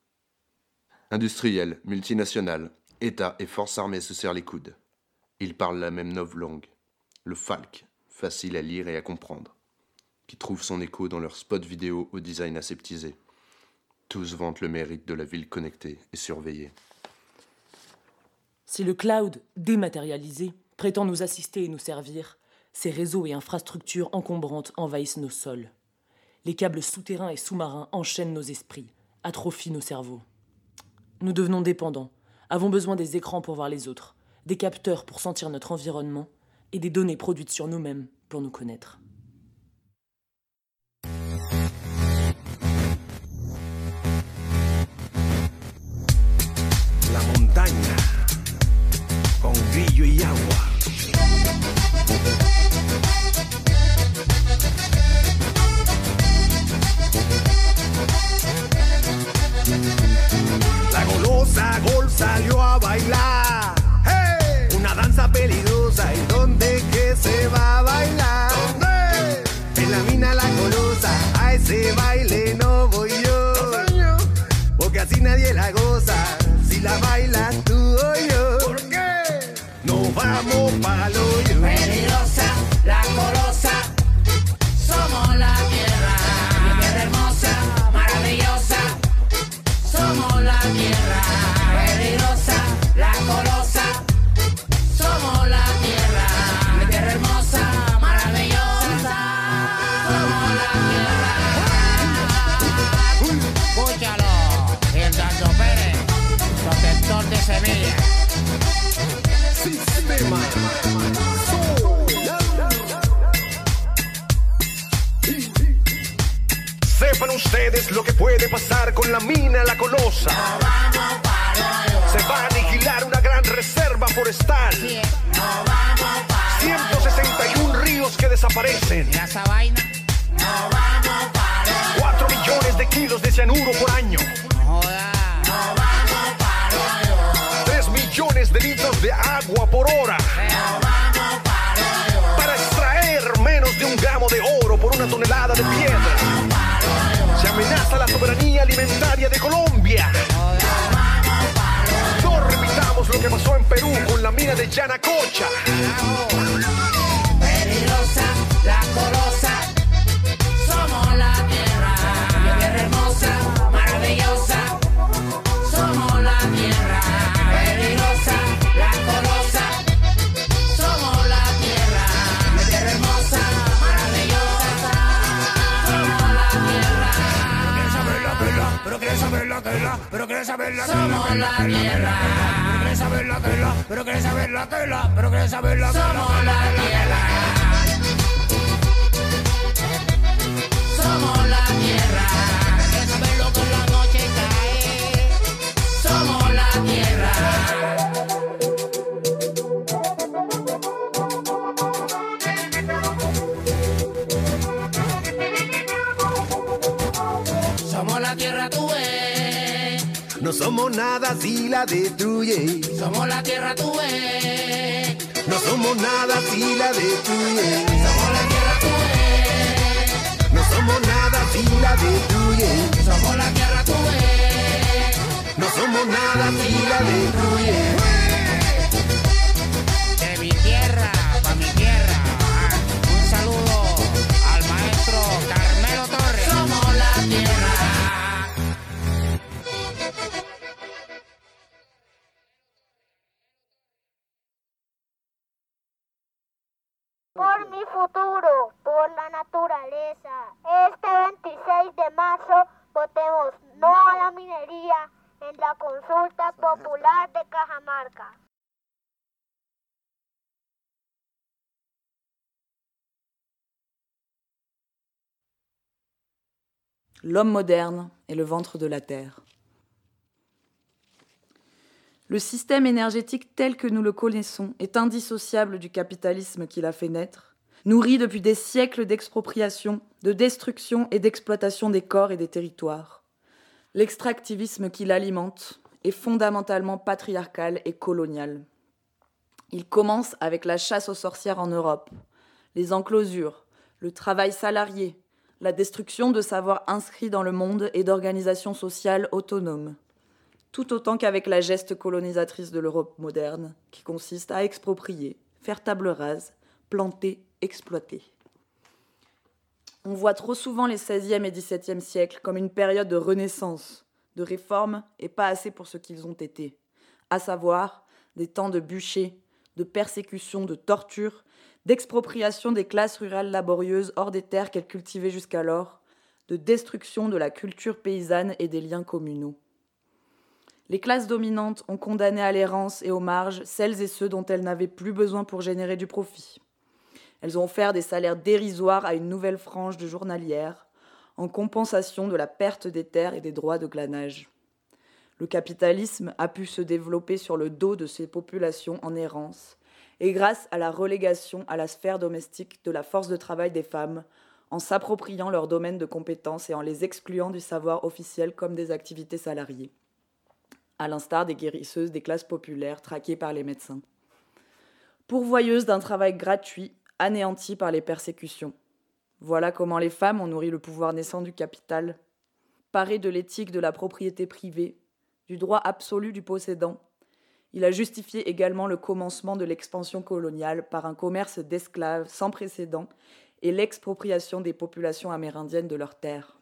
Industriels, multinationales, États et forces armées se serrent les coudes. Ils parlent la même langue, le FALC, facile à lire et à comprendre, qui trouve son écho dans leurs spots vidéo au design aseptisé. Tous vantent le mérite de la ville connectée et surveillée.
Si le cloud, dématérialisé, prétend nous assister et nous servir, ces réseaux et infrastructures encombrantes envahissent nos sols. Les câbles souterrains et sous-marins enchaînent nos esprits, atrophient nos cerveaux. Nous devenons dépendants, avons besoin des écrans pour voir les autres, des capteurs pour sentir notre environnement et des données produites sur nous-mêmes pour nous connaître.
La montaña con grillo y agua. La golosa Gol salió a bailar. ¡Hey! Una danza peligrosa. ¿Y dónde que se va a bailar? ¿Dónde? En la mina La Golosa. A ese baile no voy yo. Porque así nadie la goza. Si la bailas tú o yo. ¿Por qué? Nos vamos pa'l hoyo.
Peligrosa, La Golosa. Somos la tierra. Tierra hermosa, maravillosa. Somos la tierra. Peligrosa, La Golosa. Somos la tierra. Tierra hermosa, maravillosa. Somos la tierra. Escúchalo, Gildardo Pérez, protector de Sevilla.
Sistema. Sepan ustedes lo que puede pasar con la mina La Golosa. Se va a aniquilar una gran reserva forestal. 161 ríos que desaparecen. 4 millones de kilos de cianuro por año. 3 millones de litros de agua por hora. Para extraer menos de 1 gramo de oro por 1 tonelada de piedra. Se amenaza la soberanía alimentaria de Colombia. No repitamos lo que pasó en Perú con la mina de Yanacocha.
Peligrosa, La Golosa. Somos la tierra. Tierra hermosa, maravillosa. Somos la tierra. Peligrosa, La Golosa. Somos la tierra. Tierra hermosa, quieres saber la tela. Somos la tierra. Pero quieres saber la tela. Pero quieres saber la tela. Pero quieres saber la tela. Somos la tierra. Somos la tierra. ¿Quieres saber lo que en la noche cae? Somos la tierra. Somos la tierra, tú ves.
No somos nada si la destruye.
Somos la tierra, tú ves.
No somos nada si la destruye.
Somos la tierra, tú ves.
No somos nada si la destruye.
Somos la tierra, tú ves.
No somos nada si la destruye.
De mi tierra, pa' mi tierra. Un saludo al maestro Carmelo Torres. Somos la tierra.
Por mi futuro, por la naturaleza. Este 26 de marzo votemos no a la minería en la consulta popular de Cajamarca.
L'homme moderne est le ventre de la Terre. Le système énergétique tel que nous le connaissons est indissociable du capitalisme qui l'a fait naître, nourri depuis des siècles d'expropriation, de destruction et d'exploitation des corps et des territoires. L'extractivisme qui l'alimente est fondamentalement patriarcal et colonial. Il commence avec la chasse aux sorcières en Europe, les enclosures, le travail salarié, la destruction de savoirs inscrits dans le monde et d'organisations sociales autonomes. Tout autant qu'avec la geste colonisatrice de l'Europe moderne, qui consiste à exproprier, faire table rase, planter, exploiter. On voit trop souvent les XVIe et XVIIe siècles comme une période de renaissance, de réforme et pas assez pour ce qu'ils ont été, à savoir des temps de bûcher, de persécution, de torture, d'expropriation des classes rurales laborieuses hors des terres qu'elles cultivaient jusqu'alors, de destruction de la culture paysanne et des liens communaux. Les classes dominantes ont condamné à l'errance et aux marges celles et ceux dont elles n'avaient plus besoin pour générer du profit. Elles ont offert des salaires dérisoires à une nouvelle frange de journalières, en compensation de la perte des terres et des droits de glanage. Le capitalisme a pu se développer sur le dos de ces populations en errance, et grâce à la relégation à la sphère domestique de la force de travail des femmes, en s'appropriant leur domaine de compétences et en les excluant du savoir officiel comme des activités salariées, à l'instar des guérisseuses des classes populaires traquées par les médecins. Pourvoyeuses d'un travail gratuit, anéanti par les persécutions. Voilà comment les femmes ont nourri le pouvoir naissant du capital, parées de l'éthique de la propriété privée, du droit absolu du possédant. Il a justifié également le commencement de l'expansion coloniale par un commerce d'esclaves sans précédent et l'expropriation des populations amérindiennes de leurs terres.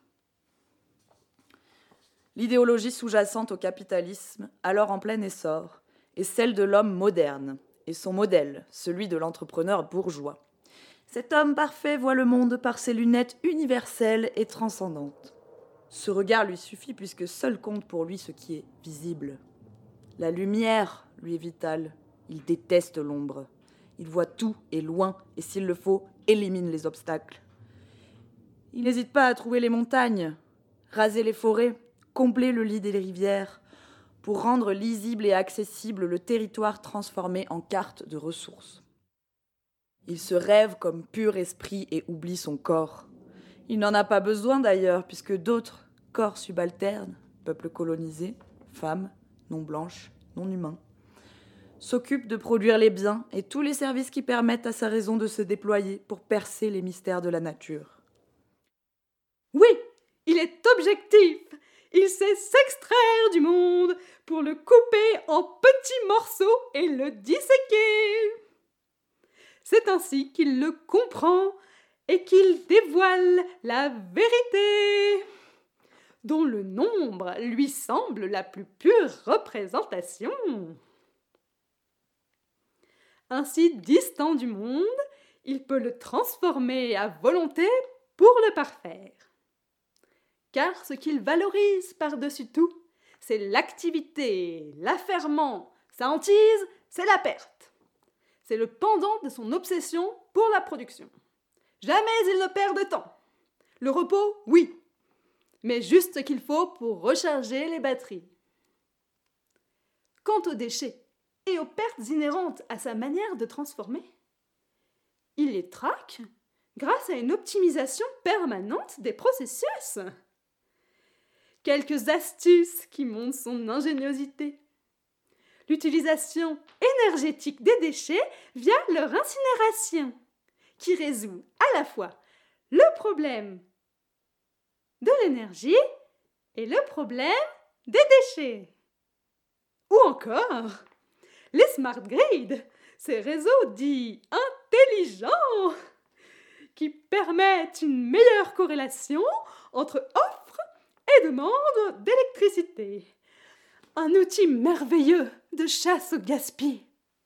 L'idéologie sous-jacente au capitalisme, alors en plein essor, est celle de l'homme moderne, et son modèle, celui de l'entrepreneur bourgeois. Cet homme parfait voit le monde par ses lunettes universelles et transcendantes. Ce regard lui suffit puisque seul compte pour lui ce qui est visible. La lumière lui est vitale, il déteste l'ombre. Il voit tout et loin, et s'il le faut, élimine les obstacles. Il n'hésite pas à trouver les montagnes, raser les forêts, combler le lit des rivières, pour rendre lisible et accessible le territoire transformé en carte de ressources. Il se rêve comme pur esprit et oublie son corps. Il n'en a pas besoin d'ailleurs, puisque d'autres corps subalternes, peuples colonisés, femmes, non blanches, non humains, s'occupent de produire les biens et tous les services qui permettent à sa raison de se déployer pour percer les mystères de la nature.
Oui, il est objectif. Il sait s'extraire du monde pour le couper en petits morceaux et le disséquer. C'est ainsi qu'il le comprend et qu'il dévoile la vérité, dont le nombre lui semble la plus pure représentation. Ainsi distant du monde, il peut le transformer à volonté pour le parfaire. Car ce qu'il valorise par-dessus tout, c'est l'activité. L'affairement, sa hantise, c'est la perte. C'est le pendant de son obsession pour la production. Jamais il ne perd de temps. Le repos, oui, mais juste ce qu'il faut pour recharger les batteries. Quant aux déchets et aux pertes inhérentes à sa manière de transformer, il les traque grâce à une optimisation permanente des processus. Quelques astuces qui montrent son ingéniosité. L'utilisation énergétique des déchets via leur incinération, qui résout à la fois le problème de l'énergie et le problème des déchets. Ou encore, les smart grids, ces réseaux dits intelligents, qui permettent une meilleure corrélation entre offre et demande d'électricité. Un outil merveilleux de chasse au gaspillage.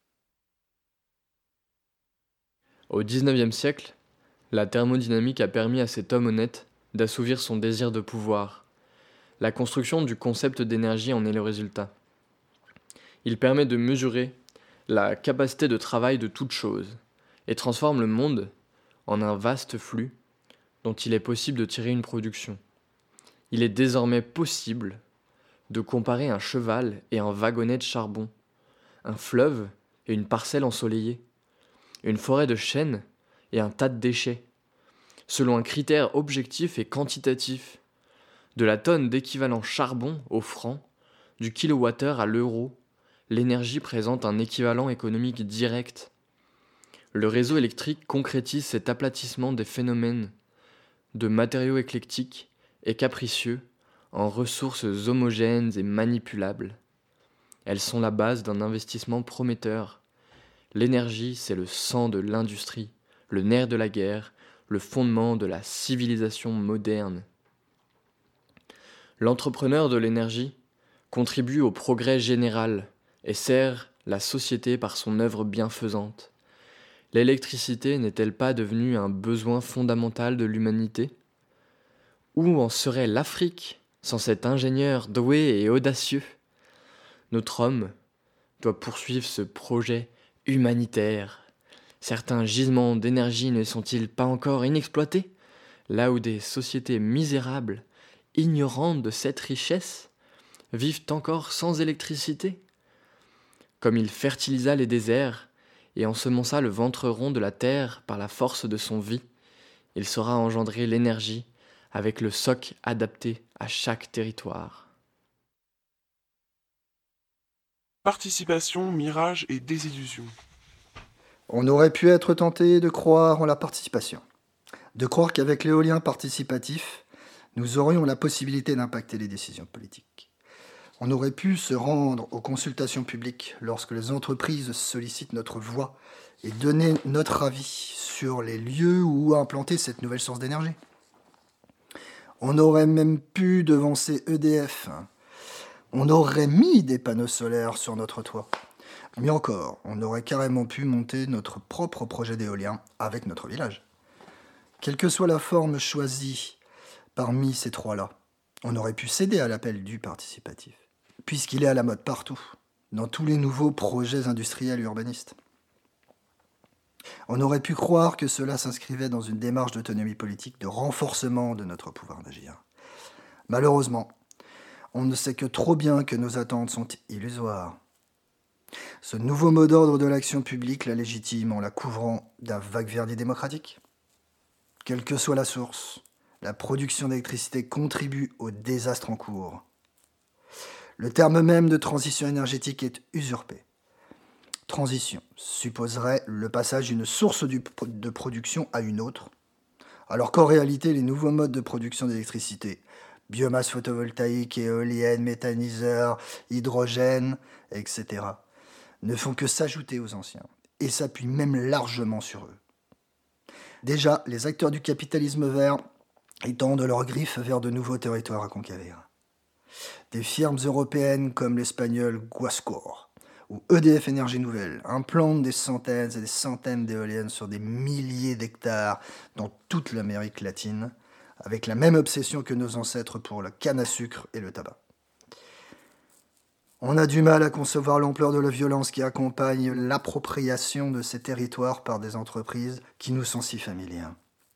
Au XIXe siècle, la thermodynamique a permis à cet homme honnête d'assouvir son désir de pouvoir. La construction du concept d'énergie en est le résultat. Il permet de mesurer la capacité de travail de toute chose et transforme le monde en un vaste flux dont il est possible de tirer une production. Il est désormais possible de comparer un cheval et un wagonnet de charbon, un fleuve et une parcelle ensoleillée, une forêt de chênes et un tas de déchets, selon un critère objectif et quantitatif, de la tonne d'équivalent charbon au franc, du kilowattheure à l'euro, l'énergie présente un équivalent économique direct. Le réseau électrique concrétise cet aplatissement des phénomènes de matériaux éclectiques et capricieux en ressources homogènes et manipulables. Elles sont la base d'un investissement prometteur. L'énergie, c'est le sang de l'industrie, le nerf de la guerre, le fondement de la civilisation moderne. L'entrepreneur de l'énergie contribue au progrès général et sert la société par son œuvre bienfaisante. L'électricité n'est-elle pas devenue un besoin fondamental de l'humanité ? Où en serait l'Afrique sans cet ingénieur doué et audacieux ? Notre homme doit poursuivre ce projet humanitaire. Certains gisements d'énergie ne sont-ils pas encore inexploités, là où des sociétés misérables, ignorantes de cette richesse, vivent encore sans électricité ? Comme il fertilisa les déserts et ensemença le ventre rond de la terre par la force de son vie, il saura engendrer l'énergie avec le soc adapté à chaque territoire.
Participation, mirage et désillusion.
On aurait pu être tenté de croire en la participation, de croire qu'avec l'éolien participatif, nous aurions la possibilité d'impacter les décisions politiques. On aurait pu se rendre aux consultations publiques lorsque les entreprises sollicitent notre voix et donner notre avis sur les lieux où implanter cette nouvelle source d'énergie. On aurait même pu devancer EDF. On aurait mis des panneaux solaires sur notre toit. Mieux encore, on aurait carrément pu monter notre propre projet d'éolien avec notre village. Quelle que soit la forme choisie parmi ces trois-là, on aurait pu céder à l'appel du participatif, puisqu'il est à la mode partout, dans tous les nouveaux projets industriels et urbanistes. On aurait pu croire que cela s'inscrivait dans une démarche d'autonomie politique, de renforcement de notre pouvoir d'agir. Malheureusement, on ne sait que trop bien que nos attentes sont illusoires. Ce nouveau mot d'ordre de l'action publique la légitime en la couvrant d'un vague vernis démocratique. Quelle que soit la source, la production d'électricité contribue au désastre en cours. Le terme même de transition énergétique est usurpé. Transition supposerait le passage d'une source de production à une autre, alors qu'en réalité, les nouveaux modes de production d'électricité, biomasse photovoltaïque, éolienne, méthaniseur, hydrogène, etc., ne font que s'ajouter aux anciens, et s'appuient même largement sur eux. Déjà, les acteurs du capitalisme vert étendent leurs griffes vers de nouveaux territoires à conquérir. Des firmes européennes comme l'espagnol Guascor ou EDF Énergie Nouvelle implantent des centaines et des centaines d'éoliennes sur des milliers d'hectares dans toute l'Amérique latine, avec la même obsession que nos ancêtres pour la canne à sucre et le tabac. On a du mal à concevoir l'ampleur de la violence qui accompagne l'appropriation de ces territoires par des entreprises qui nous sont si familières.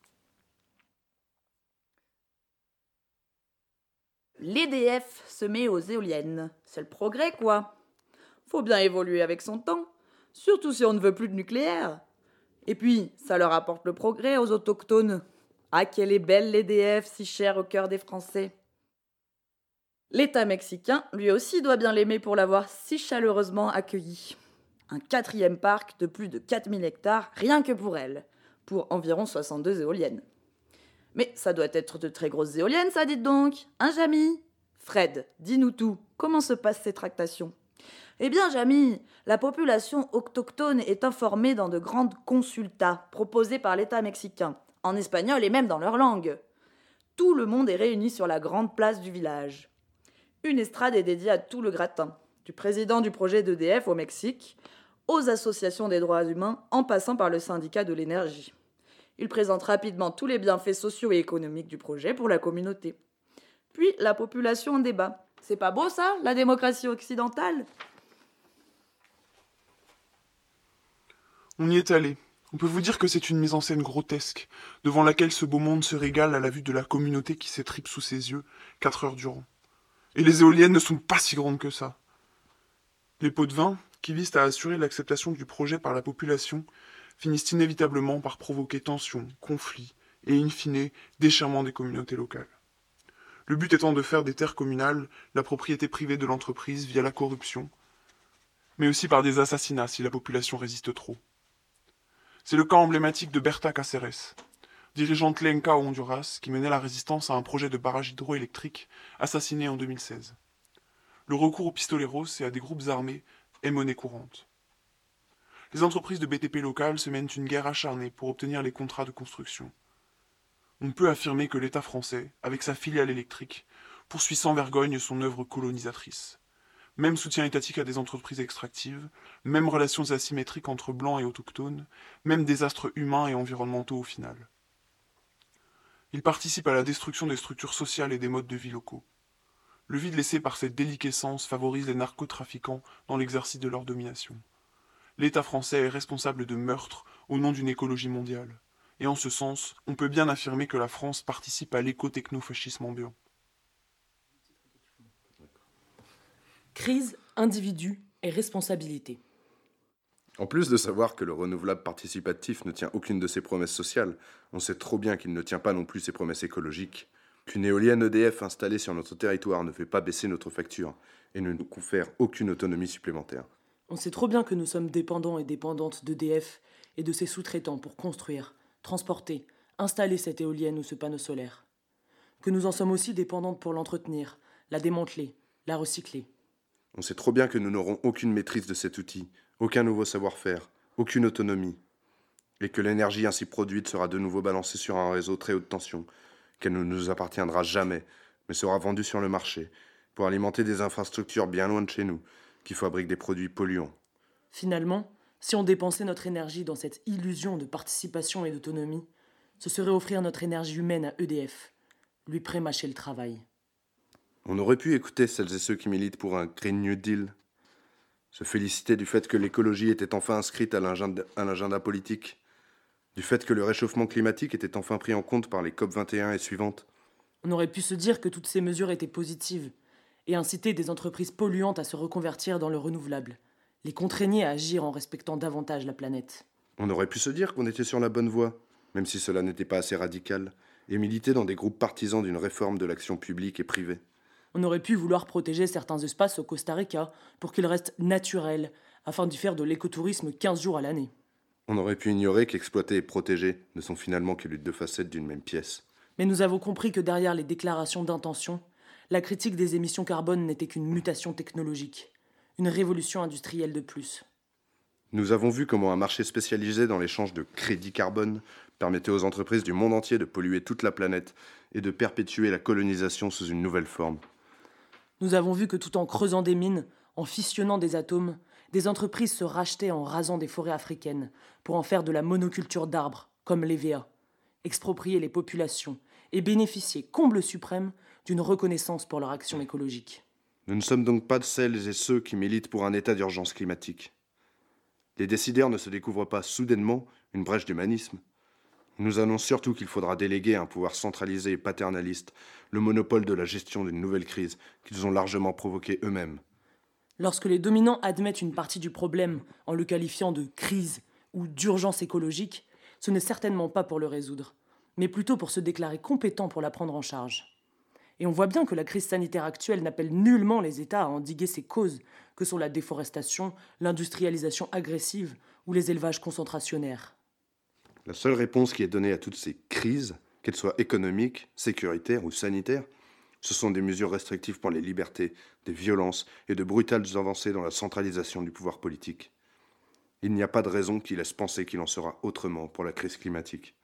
L'EDF se met aux éoliennes. C'est le progrès, quoi. Faut bien évoluer avec son temps, surtout si on ne veut plus de nucléaire. Et puis, ça leur apporte le progrès aux autochtones. Ah, qu'elle est belle l'EDF, si chère au cœur des Français. L'État mexicain, lui aussi, doit bien l'aimer pour l'avoir si chaleureusement accueilli. Un 4e parc de plus de 4000 hectares, rien que pour elle, pour environ 62 éoliennes. Mais ça doit être de très grosses éoliennes, ça, dites donc. Hein, Jamy ? Fred, dis-nous tout. Comment se passent ces tractations ? Eh bien, Jamy, la population autochtone est informée dans de grandes consultas proposées par l'État mexicain, en espagnol et même dans leur langue. Tout le monde est réuni sur la grande place du village. Une estrade est dédiée à tout le gratin, du président du projet d'EDF au Mexique, aux associations des droits humains, en passant par le syndicat de l'énergie. Il présente rapidement tous les bienfaits sociaux et économiques du projet pour la communauté. Puis la population en débat. C'est pas beau ça, la démocratie occidentale ?
On y est allé. On peut vous dire que c'est une mise en scène grotesque, devant laquelle ce beau monde se régale à la vue de la communauté qui s'étripe sous ses yeux 4 heures durant. Et les éoliennes ne sont pas si grandes que ça. Les pots de vin, qui visent à assurer l'acceptation du projet par la population, finissent inévitablement par provoquer tensions, conflits et, in fine, déchirement des communautés locales. Le but étant de faire des terres communales la propriété privée de l'entreprise via la corruption, mais aussi par des assassinats si la population résiste trop. C'est le cas emblématique de Berta Cáceres, dirigeante Lenca au Honduras, qui menait la résistance à un projet de barrage hydroélectrique assassiné en 2016. Le recours aux pistoleros et à des groupes armés est monnaie courante. Les entreprises de BTP locales se mènent une guerre acharnée pour obtenir les contrats de construction. On peut affirmer que l'État français, avec sa filiale électrique, poursuit sans vergogne son œuvre colonisatrice. Même soutien étatique à des entreprises extractives, même relations asymétriques entre blancs et autochtones, même désastres humains et environnementaux au final. Il participe à la destruction des structures sociales et des modes de vie locaux. Le vide laissé par cette déliquescence favorise les narcotrafiquants dans l'exercice de leur domination. L'État français est responsable de meurtres au nom d'une écologie mondiale. Et en ce sens, on peut bien affirmer que la France participe à l'éco-techno-fascisme ambiant.
Crise, individu et responsabilité.
En plus de savoir que le renouvelable participatif ne tient aucune de ses promesses sociales, on sait trop bien qu'il ne tient pas non plus ses promesses écologiques. Qu'une éolienne EDF installée sur notre territoire ne fait pas baisser notre facture et ne nous confère aucune autonomie supplémentaire.
On sait trop bien que nous sommes dépendants et dépendantes d'EDF et de ses sous-traitants pour construire, transporter, installer cette éolienne ou ce panneau solaire. Que nous en sommes aussi dépendantes pour l'entretenir, la démanteler, la recycler.
On sait trop bien que nous n'aurons aucune maîtrise de cet outil, aucun nouveau savoir-faire, aucune autonomie, et que l'énergie ainsi produite sera de nouveau balancée sur un réseau très haute tension, qu'elle ne nous appartiendra jamais, mais sera vendue sur le marché, pour alimenter des infrastructures bien loin de chez nous, qui fabriquent des produits polluants.
Finalement, si on dépensait notre énergie dans cette illusion de participation et d'autonomie, ce serait offrir notre énergie humaine à EDF, lui prémâcher le travail.
On aurait pu écouter celles et ceux qui militent pour un Green New Deal, se féliciter du fait que l'écologie était enfin inscrite à l'agenda politique, du fait que le réchauffement climatique était enfin pris en compte par les COP21 et suivantes.
On aurait pu se dire que toutes ces mesures étaient positives et inciter des entreprises polluantes à se reconvertir dans le renouvelable, les contraigner à agir en respectant davantage la planète.
On aurait pu se dire qu'on était sur la bonne voie, même si cela n'était pas assez radical, et militer dans des groupes partisans d'une réforme de l'action publique et privée.
On aurait pu vouloir protéger certains espaces au Costa Rica pour qu'ils restent naturels, afin d'y faire de l'écotourisme 15 jours à l'année.
On aurait pu ignorer qu'exploiter et protéger ne sont finalement que les deux facettes d'une même pièce.
Mais nous avons compris que derrière les déclarations d'intention, la critique des émissions carbone n'était qu'une mutation technologique, une révolution industrielle de plus.
Nous avons vu comment un marché spécialisé dans l'échange de crédits carbone permettait aux entreprises du monde entier de polluer toute la planète et de perpétuer la colonisation sous une nouvelle forme.
Nous avons vu que tout en creusant des mines, en fissionnant des atomes, des entreprises se rachetaient en rasant des forêts africaines pour en faire de la monoculture d'arbres, comme l'EVA, exproprier les populations et bénéficier, comble suprême, d'une reconnaissance pour leur action écologique.
Nous ne sommes donc pas de celles et ceux qui militent pour un état d'urgence climatique. Les décideurs ne se découvrent pas soudainement une brèche d'humanisme. Nous annoncent surtout qu'il faudra déléguer à un pouvoir centralisé et paternaliste le monopole de la gestion d'une nouvelle crise qu'ils ont largement provoquée eux-mêmes.
Lorsque les dominants admettent une partie du problème en le qualifiant de crise ou d'urgence écologique, ce n'est certainement pas pour le résoudre, mais plutôt pour se déclarer compétent pour la prendre en charge. Et on voit bien que la crise sanitaire actuelle n'appelle nullement les États à endiguer ses causes, que sont la déforestation, l'industrialisation agressive ou les élevages concentrationnaires.
La seule réponse qui est donnée à toutes ces crises, qu'elles soient économiques, sécuritaires ou sanitaires, ce sont des mesures restrictives pour les libertés, des violences et de brutales avancées dans la centralisation du pouvoir politique. Il n'y a pas de raison qui laisse penser qu'il en sera autrement pour la crise climatique.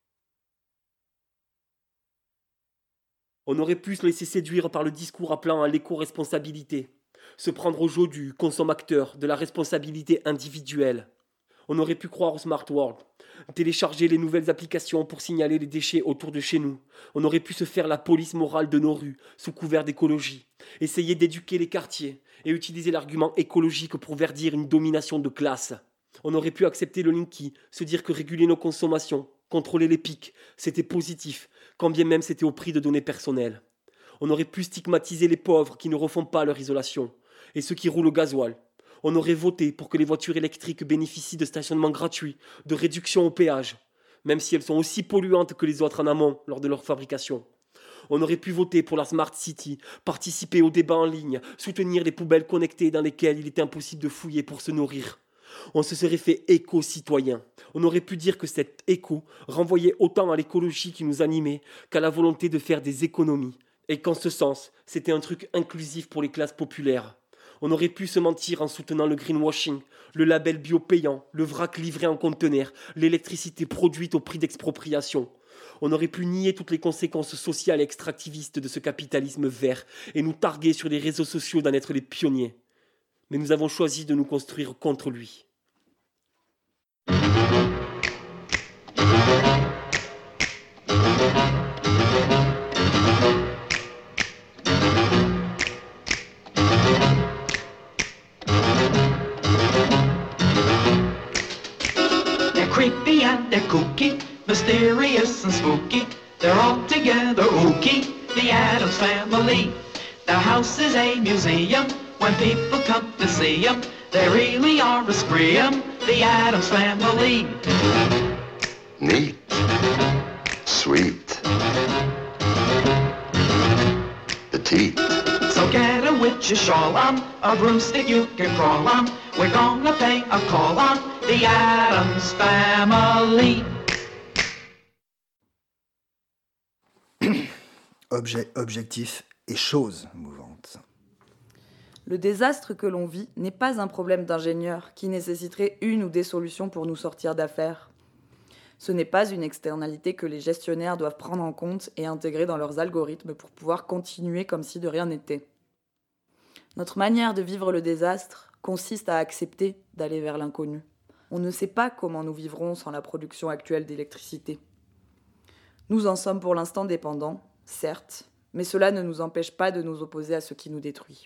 On aurait pu se laisser séduire par le discours appelant à l'éco-responsabilité, se prendre au jeu du consommateur, de la responsabilité individuelle. On aurait pu croire au Smart World, télécharger les nouvelles applications pour signaler les déchets autour de chez nous. On aurait pu se faire la police morale de nos rues, sous couvert d'écologie, essayer d'éduquer les quartiers et utiliser l'argument écologique pour verdir une domination de classe. On aurait pu accepter le Linky, se dire que réguler nos consommations, contrôler les pics, c'était positif, quand bien même c'était au prix de données personnelles. On aurait pu stigmatiser les pauvres qui ne refont pas leur isolation, et ceux qui roulent au gasoil. On aurait voté pour que les voitures électriques bénéficient de stationnements gratuits, de réductions au péage, même si elles sont aussi polluantes que les autres en amont lors de leur fabrication. On aurait pu voter pour la Smart City, participer au débat en ligne, soutenir les poubelles connectées dans lesquelles il est impossible de fouiller pour se nourrir. On se serait fait éco-citoyen. On aurait pu dire que cet éco renvoyait autant à l'écologie qui nous animait qu'à la volonté de faire des économies, et qu'en ce sens, c'était un truc inclusif pour les classes populaires. On aurait pu se mentir en soutenant le greenwashing, le label bio payant, le vrac livré en conteneur, l'électricité produite au prix d'expropriation. On aurait pu nier toutes les conséquences sociales et extractivistes de ce capitalisme vert et nous targuer sur les réseaux sociaux d'en être les pionniers. Mais nous avons choisi de nous construire contre lui.
They're creepy and they're kooky, mysterious and spooky. They're all together ooky, the Addams Family. Their house is a museum when people come to see them. They really are a scream, the Addams Family.
Neat. Sweet. Petite.
So get a witch's shawl on, a broomstick you can crawl on. We're gonna pay a call on the Addams Family.
Objectif et choses mouvantes.
Le désastre que l'on vit n'est pas un problème d'ingénieur qui nécessiterait une ou des solutions pour nous sortir d'affaires. Ce n'est pas une externalité que les gestionnaires doivent prendre en compte et intégrer dans leurs algorithmes pour pouvoir continuer comme si de rien n'était. Notre manière de vivre le désastre consiste à accepter d'aller vers l'inconnu. On ne sait pas comment nous vivrons sans la production actuelle d'électricité. Nous en sommes pour l'instant dépendants, certes, mais cela ne nous empêche pas de nous opposer à ce qui nous détruit.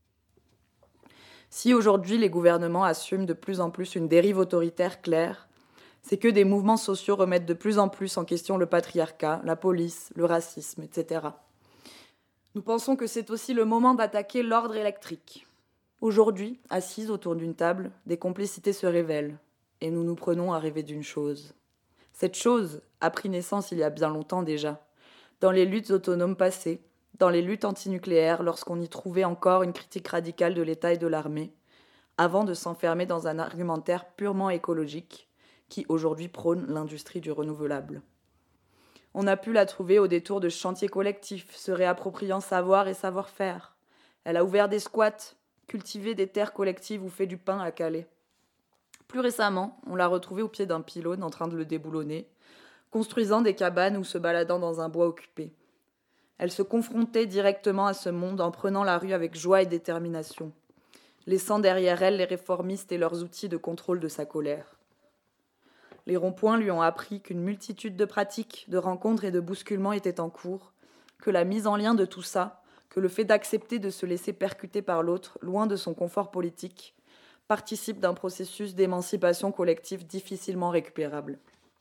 Si aujourd'hui les gouvernements assument de plus en plus une dérive autoritaire claire, c'est que des mouvements sociaux remettent de plus en plus en question le patriarcat, la police, le racisme, etc. Nous pensons que c'est aussi le moment d'attaquer l'ordre électrique. Aujourd'hui, assises autour d'une table, des complicités se révèlent, et nous nous prenons à rêver d'une chose. Cette chose a pris naissance il y a bien longtemps déjà, dans les luttes autonomes passées, dans les luttes antinucléaires lorsqu'on y trouvait encore une critique radicale de l'État et de l'armée, avant de s'enfermer dans un argumentaire purement écologique qui aujourd'hui prône l'industrie du renouvelable. On a pu la trouver au détour de chantiers collectifs, se réappropriant savoir et savoir-faire. Elle a ouvert des squats, cultivé des terres collectives ou fait du pain à Calais. Plus récemment, on l'a retrouvée au pied d'un pylône en train de le déboulonner, construisant des cabanes ou se baladant dans un bois occupé. Elle se confrontait directement à ce monde en prenant la rue avec joie et détermination, laissant derrière elle les réformistes et leurs outils de contrôle de sa colère. Les ronds-points lui ont appris qu'une multitude de pratiques, de rencontres et de bousculements étaient en cours, que la mise en lien de tout ça, que le fait d'accepter de se laisser percuter par l'autre, loin de son confort politique, participe d'un processus d'émancipation collective difficilement récupérable.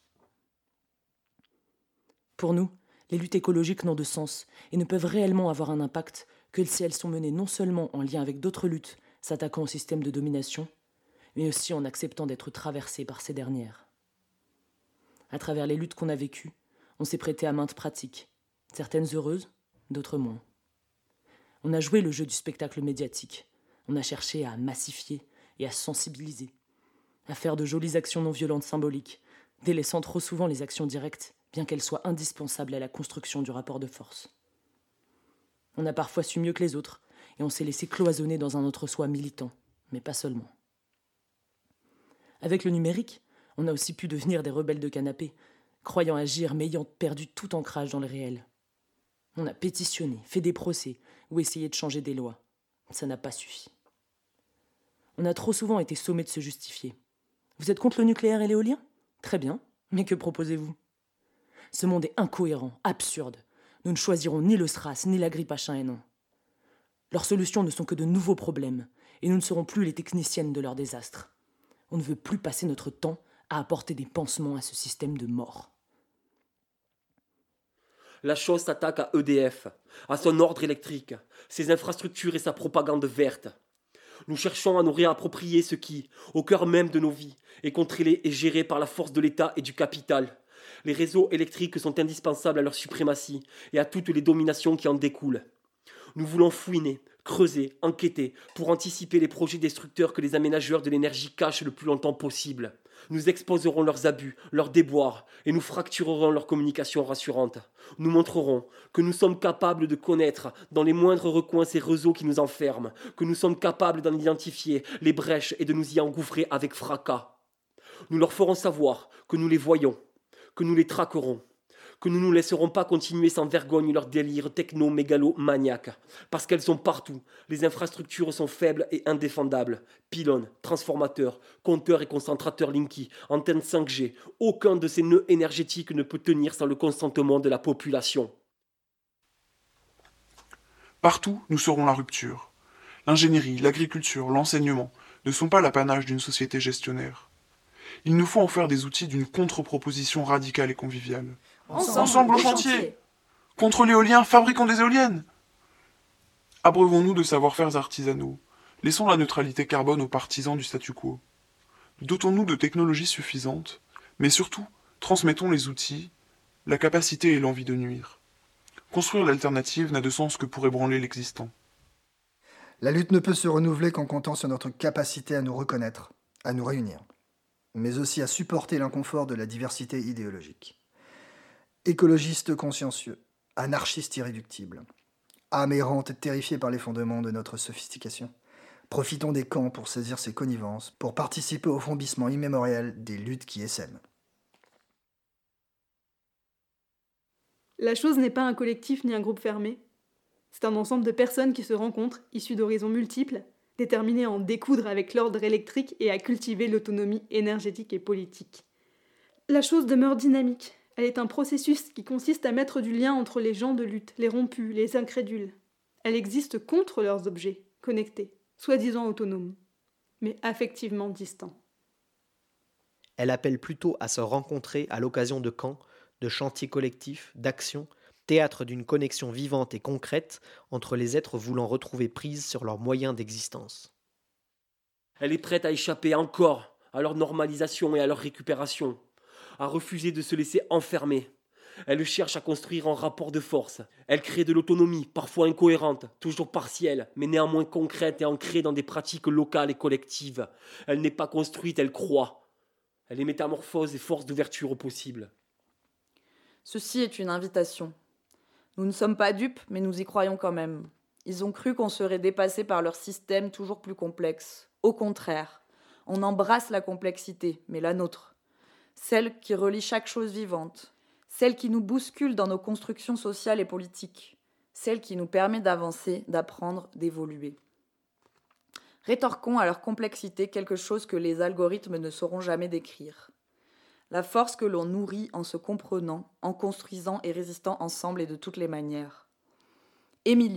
Pour nous, les luttes écologiques n'ont de sens et ne peuvent réellement avoir un impact que si elles sont menées non seulement en lien avec d'autres luttes s'attaquant au système de domination, mais aussi en acceptant d'être traversées par ces dernières. À travers les luttes qu'on a vécues, on s'est prêté à maintes pratiques, certaines heureuses, d'autres moins. On a joué le jeu du spectacle médiatique, on a cherché à massifier et à sensibiliser, à faire de jolies actions non violentes symboliques, délaissant trop souvent les actions directes, bien qu'elles soient indispensables à la construction du rapport de force. On a parfois su mieux que les autres, et on s'est laissé cloisonner dans un entre-soi militant, mais pas seulement. Avec le numérique, on a aussi pu devenir des rebelles de canapé, croyant agir mais ayant perdu tout ancrage dans le réel. On a pétitionné, fait des procès ou essayé de changer des lois. Ça n'a pas suffi. On a trop souvent été sommés de se justifier. Vous êtes contre le nucléaire et l'éolien ? Très bien, mais que proposez-vous ? Ce monde est incohérent, absurde. Nous ne choisirons ni le SRAS, ni la grippe H1N1. Leurs solutions ne sont que de nouveaux problèmes, et nous ne serons plus les techniciennes de leurs désastres. On ne veut plus passer notre temps à apporter des pansements à ce système de mort.
La chose s'attaque à EDF, à son ordre électrique, ses infrastructures et sa propagande verte. Nous cherchons à nous réapproprier ce qui, au cœur même de nos vies, est contrôlé et géré par la force de l'État et du capital. Les réseaux électriques sont indispensables à leur suprématie et à toutes les dominations qui en découlent. Nous voulons fouiner, creuser, enquêter pour anticiper les projets destructeurs que les aménageurs de l'énergie cachent le plus longtemps possible. Nous exposerons leurs abus, leurs déboires, et nous fracturerons leur communication rassurante. Nous montrerons que nous sommes capables de connaître dans les moindres recoins ces réseaux qui nous enferment, que nous sommes capables d'en identifier les brèches et de nous y engouffrer avec fracas. Nous leur ferons savoir que nous les voyons, que nous les traquerons, que nous ne nous laisserons pas continuer sans vergogne leur délire techno-mégalo-maniaque, parce qu'elles sont partout. Les infrastructures sont faibles et indéfendables. Pylônes, transformateurs, compteurs et concentrateurs Linky, antennes 5G, aucun de ces nœuds énergétiques ne peut tenir sans le consentement de la population.
Partout, nous serons la rupture. L'ingénierie, l'agriculture, l'enseignement ne sont pas l'apanage d'une société gestionnaire. Il nous faut en faire des outils d'une contre-proposition radicale et conviviale. Ensemble au chantier. Contre l'éolien, fabriquons des éoliennes. Abreuvons-nous de savoir-faire artisanaux. Laissons la neutralité carbone aux partisans du statu quo. Dotons-nous de technologies suffisantes, mais surtout, transmettons les outils, la capacité et l'envie de nuire. Construire l'alternative n'a de sens que pour ébranler l'existant.
La lutte ne peut se renouveler qu'en comptant sur notre capacité à nous reconnaître, à nous réunir, mais aussi à supporter l'inconfort de la diversité idéologique. Écologistes consciencieux, anarchistes irréductibles, âmes errantes et terrifiées par les fondements de notre sophistication, profitons des camps pour saisir ces connivences, pour participer au fondissement immémorial des luttes qui essaiment.
La chose n'est pas un collectif ni un groupe fermé. C'est un ensemble de personnes qui se rencontrent, issues d'horizons multiples, déterminées à en découdre avec l'ordre électrique et à cultiver l'autonomie énergétique et politique. La chose demeure dynamique. Elle est un processus qui consiste à mettre du lien entre les gens de lutte, les rompus, les incrédules. Elle existe contre leurs objets, connectés, soi-disant autonomes, mais affectivement distants.
Elle appelle plutôt à se rencontrer à l'occasion de camps, de chantiers collectifs, d'actions, théâtre d'une connexion vivante et concrète entre les êtres voulant retrouver prise sur leurs moyens d'existence.
Elle est prête à échapper encore à leur normalisation et à leur récupération, à refuser de se laisser enfermer. Elle cherche à construire un rapport de force. Elle crée de l'autonomie, parfois incohérente, toujours partielle, mais néanmoins concrète et ancrée dans des pratiques locales et collectives. Elle n'est pas construite, elle croit. Elle est métamorphose et force d'ouverture au possible.
Ceci est une invitation. Nous ne sommes pas dupes, mais nous y croyons quand même. Ils ont cru qu'on serait dépassé par leur système toujours plus complexe. Au contraire, on embrasse la complexité, mais la nôtre. Celle qui relie chaque chose vivante. Celle qui nous bouscule dans nos constructions sociales et politiques. Celle qui nous permet d'avancer, d'apprendre, d'évoluer. Rétorquons à leur complexité quelque chose que les algorithmes ne sauront jamais décrire. La force que l'on nourrit en se comprenant, en construisant et résistant ensemble et de toutes les manières. Émilie,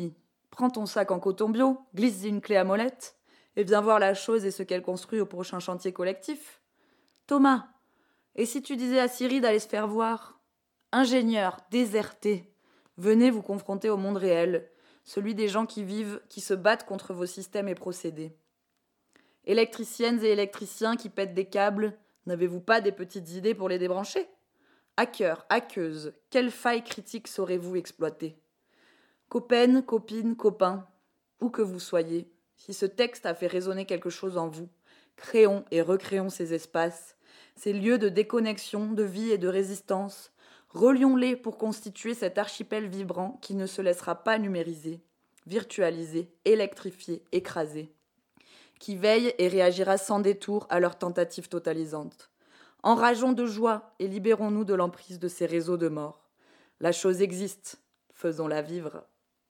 Prends ton sac en coton bio, glisse-y une clé à molette, et viens voir la chose et ce qu'elle construit au prochain chantier collectif. Thomas, et si tu disais à Siri d'aller se faire voir? Ingénieurs, désertés, venez vous confronter au monde réel, celui des gens qui vivent, qui se battent contre vos systèmes et procédés. Électriciennes et électriciens qui pètent des câbles, n'avez-vous pas des petites idées pour les débrancher? Hackers, hackeuses, quelle faille critique saurez-vous exploiter? Copaines, copines, copains, où que vous soyez, si ce texte a fait résonner quelque chose en vous, créons et recréons ces espaces, ces lieux de déconnexion, de vie et de résistance, relions-les pour constituer cet archipel vibrant qui ne se laissera pas numériser, virtualiser, électrifier, écraser, qui veille et réagira sans détour à leurs tentatives totalisantes. Enrageons de joie et libérons-nous de l'emprise de ces réseaux de mort. La chose existe, faisons-la vivre.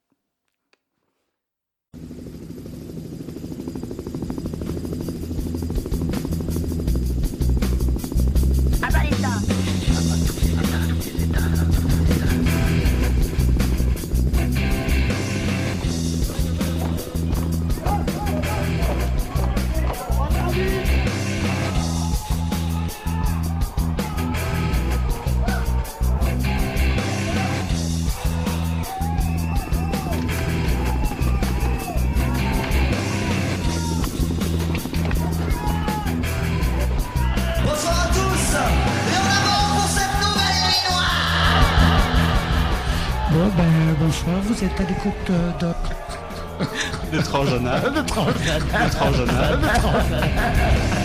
Bonsoir, vous êtes à l'écoute de...
de Transjonal.